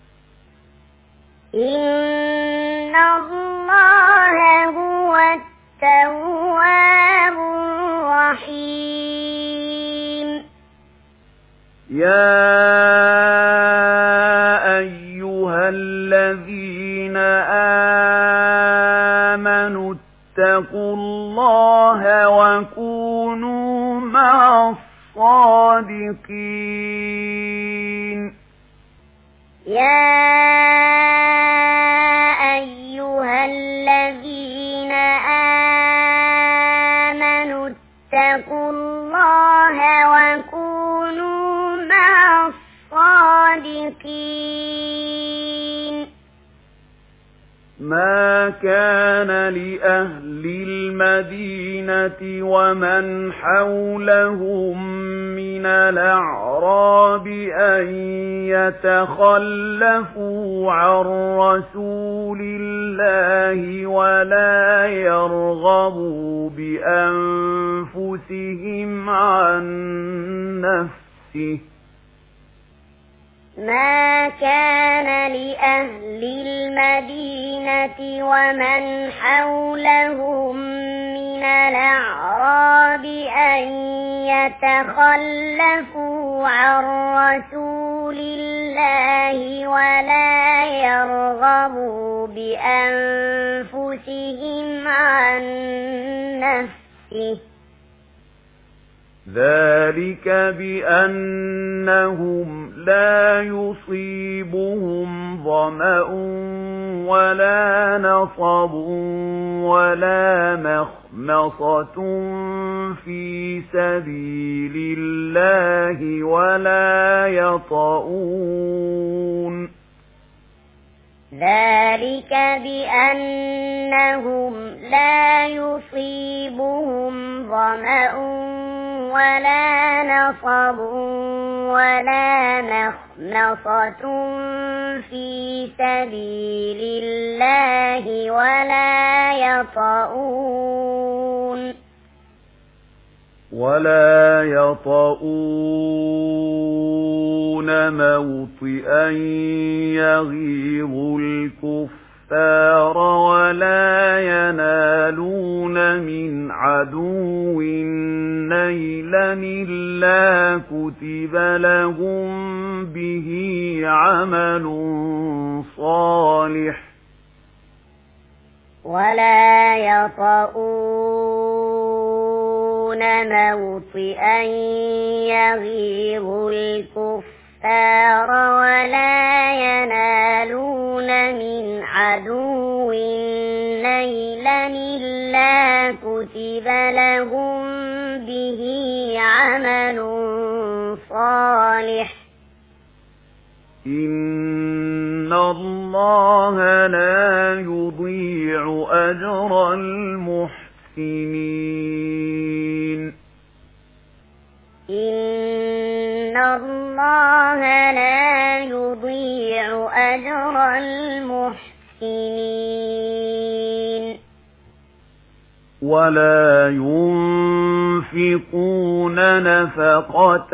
إن الله هو التواب الرحيم يا أيها الذين آمنوا اتقوا الله وكونوا مع الصادقين يا أيها الذين آمنوا اتقوا الله وكونوا مع الصادقين ما كان لأهل المدينة ومن حولهم من الأعراب أن يتخلفوا عن رسول الله ولا يرغبوا بأنفسهم عن نفسه ما كان لأهل المدينة ومن حولهم من الأعراب أن يتخلفوا عن رسول الله ولا يرغبوا بأنفسهم عن نفسه ذلك بأنهم لا يصيبهم ظمأ ولا نصب ولا مخمصة في سبيل الله ولا يطؤون ذلك بأنهم لا يصيبهم ظمأ ولا نصب ولا مخمصة في سبيل الله ولا يطؤون موطئا يغيظ الكفار ولا ينالون من عدو نيلا إلا كتب لهم به عمل صالح ولا يطؤون موطئا يغيظ الكفار ولا ينالون من عدو نيلا إلا كتب لهم به عمل صالح إن الله لا يضيع أجر المحسنين إن الله لا يضيع أجر المحسنين ولا ينفقون نفقة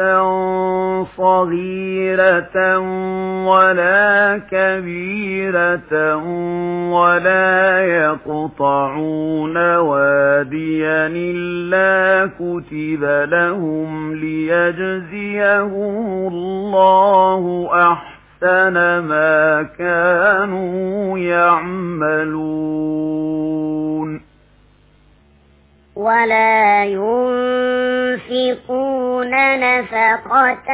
صغيرة ولا كبيرة ولا يقطعون واديا إلا كتب لهم ليجزيهم الله أحسن ما كانوا يعملون ولا ينفقون نفقة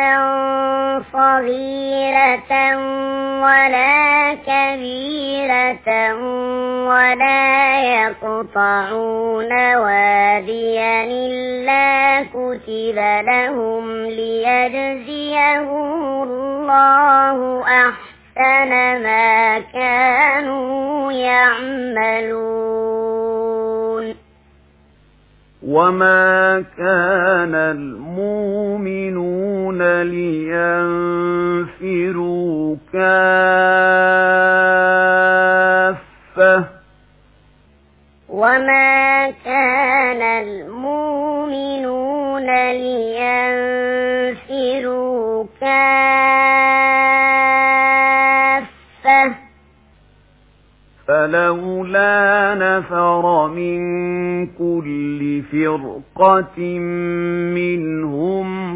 صغيرة ولا كبيرة ولا يقطعون واديا إلا كتب لهم ليجزيهم الله أحسن ما كانوا يعملون وما كان المؤمنون لينفروا كافة وما كان المؤمنون لينفروا كافة فلولا نفر من كل فرقة منهم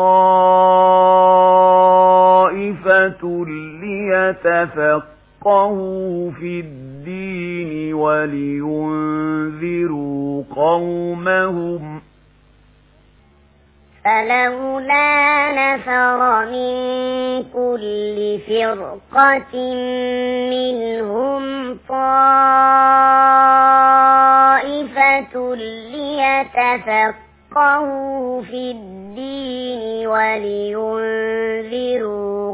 طائفة ليتفقهوا في الدين ولينذروا قومهم فلولا نفر من كل فرقة منهم طائفة ليتفقهوا في الدين ولينذروا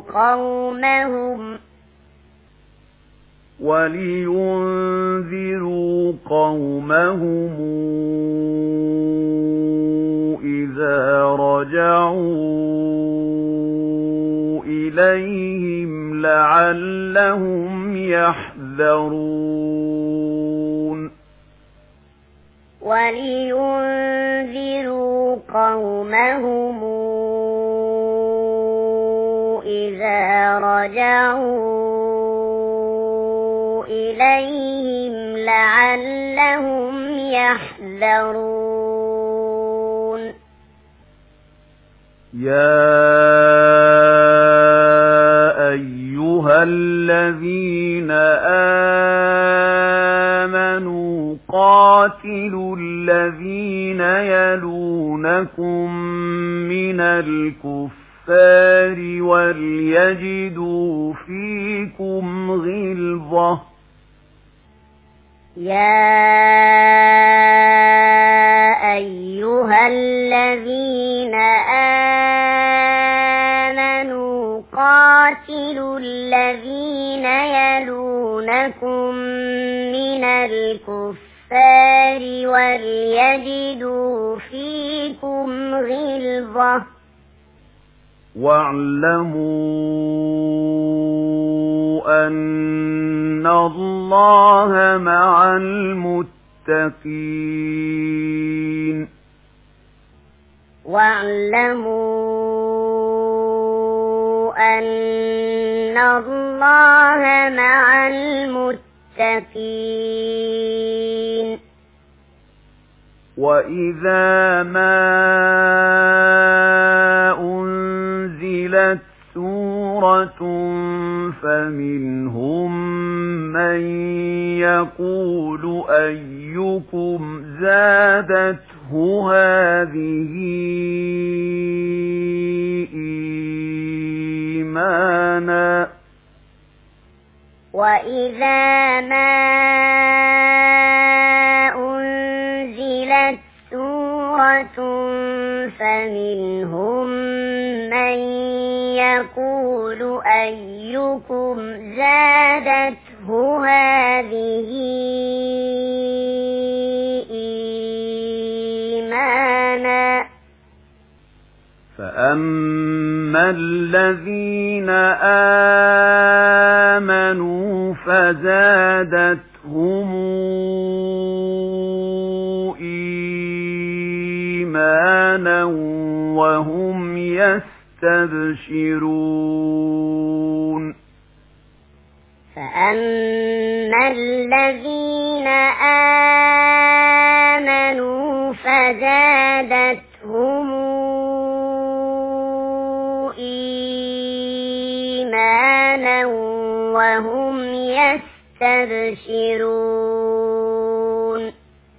قومهم إذا رجعوا إليهم لعلهم يحذرون ولينذروا قومهم إذا رجعوا إليهم لعلهم يحذرون يا أيها الذين آمنوا قاتلوا الذين يلونكم من الكفار وليجدوا فيكم غلظة يا أيها الذين آمنوا قاتلوا الذين يلونكم من الكفار وليجدوا فيكم غلظة واعلموا أن الله مع المتقين واعلموا أن الله مع المتقين وإذا ما أنزلت سورة فمنهم من يقول أيكم زادته هذه إيمانا وإذا ما أنزلت سورة فمنهم من يقول أيكم زادته هذه إيمانا فأما الذين آمنوا فزادتهم إيمانا وهم يستبشرون فأما الذين آمنوا فزادتهم إيمانا وهم يستبشرون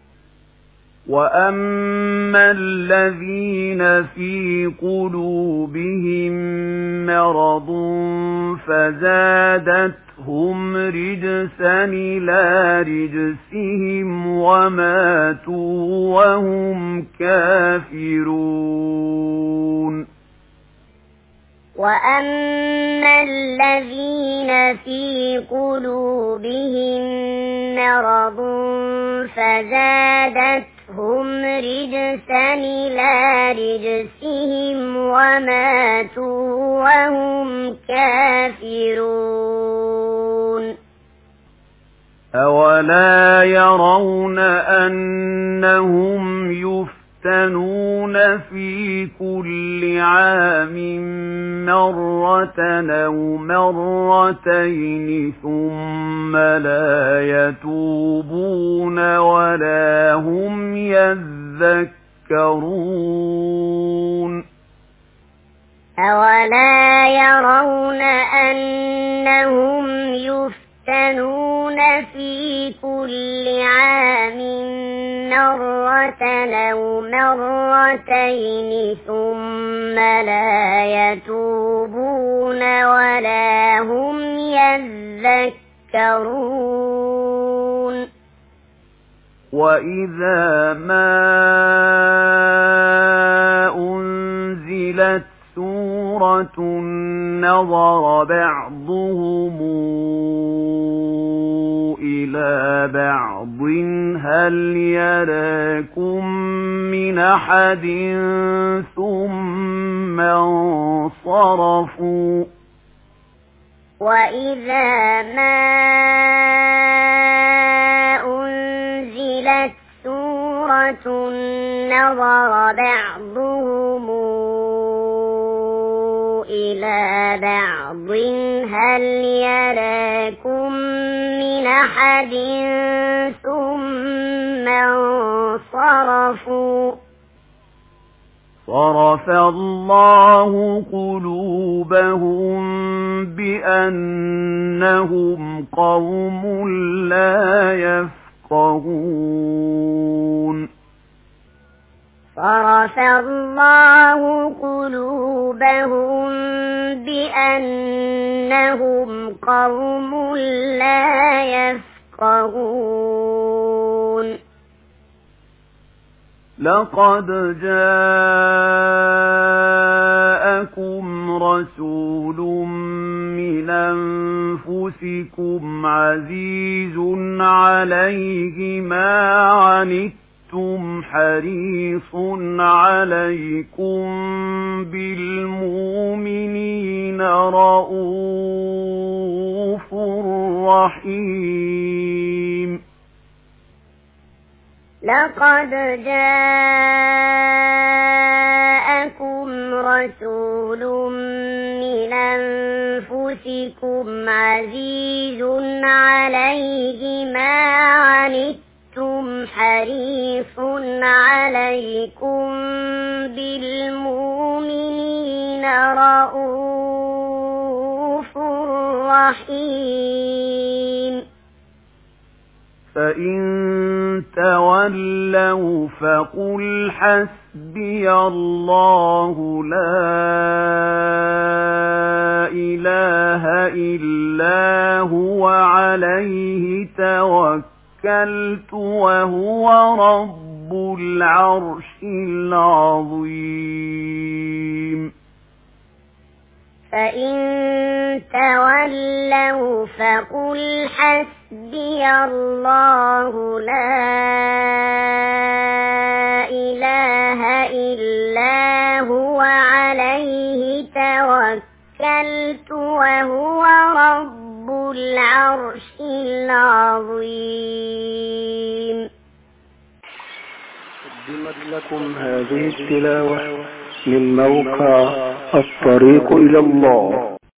وأما الذين في قلوبهم مرض فزادتهم رجسا إلى رجسهم وماتوا وهم كافرون وأما الذين في قلوبهم مرض فزادتهم رجسا إلى رجسهم وماتوا وهم كافرون أولا يرون أنهم يفتنون في كل عام مرة أو مرتين ثم لا يتوبون ولا هم يذكرون أولا يرون أنهم يفتنون في كل عام مرة أو مرتين ثم لا يتوبون ولا هم يذكرون وإذا ما أنزلت سورة نظر بعضهم إلى بعض هل يراكم من أحد ثم انصرفوا وإذا ما أنزلت سورة نظر بعضهم إلى بعض هل يراكم من أحد ثم انصرفوا صرف الله قلوبهم بأنهم قوم لا يفقهون صرف الله قلوبهم بأنهم قوم لا يفقهون لقد جاءكم رسول من أنفسكم عزيز عليه ما عنتم حريص عليكم بالمؤمنين رؤوف رحيم لقد جاءكم رسول من أنفسكم عزيز عليه ما عنتم حريص عليكم بالمؤمنين رؤوف رحيم فإن تولوا فقل حسبي الله لا إله إلا هو عليه توكلت وهو رب العرش العظيم فإن تولوا فقل حسبي الله لا إله إلا هو عليه توكلت وهو رب العرش العظيم. قدمت لكم هذه التلاوة من موقع الطريق إلى الله.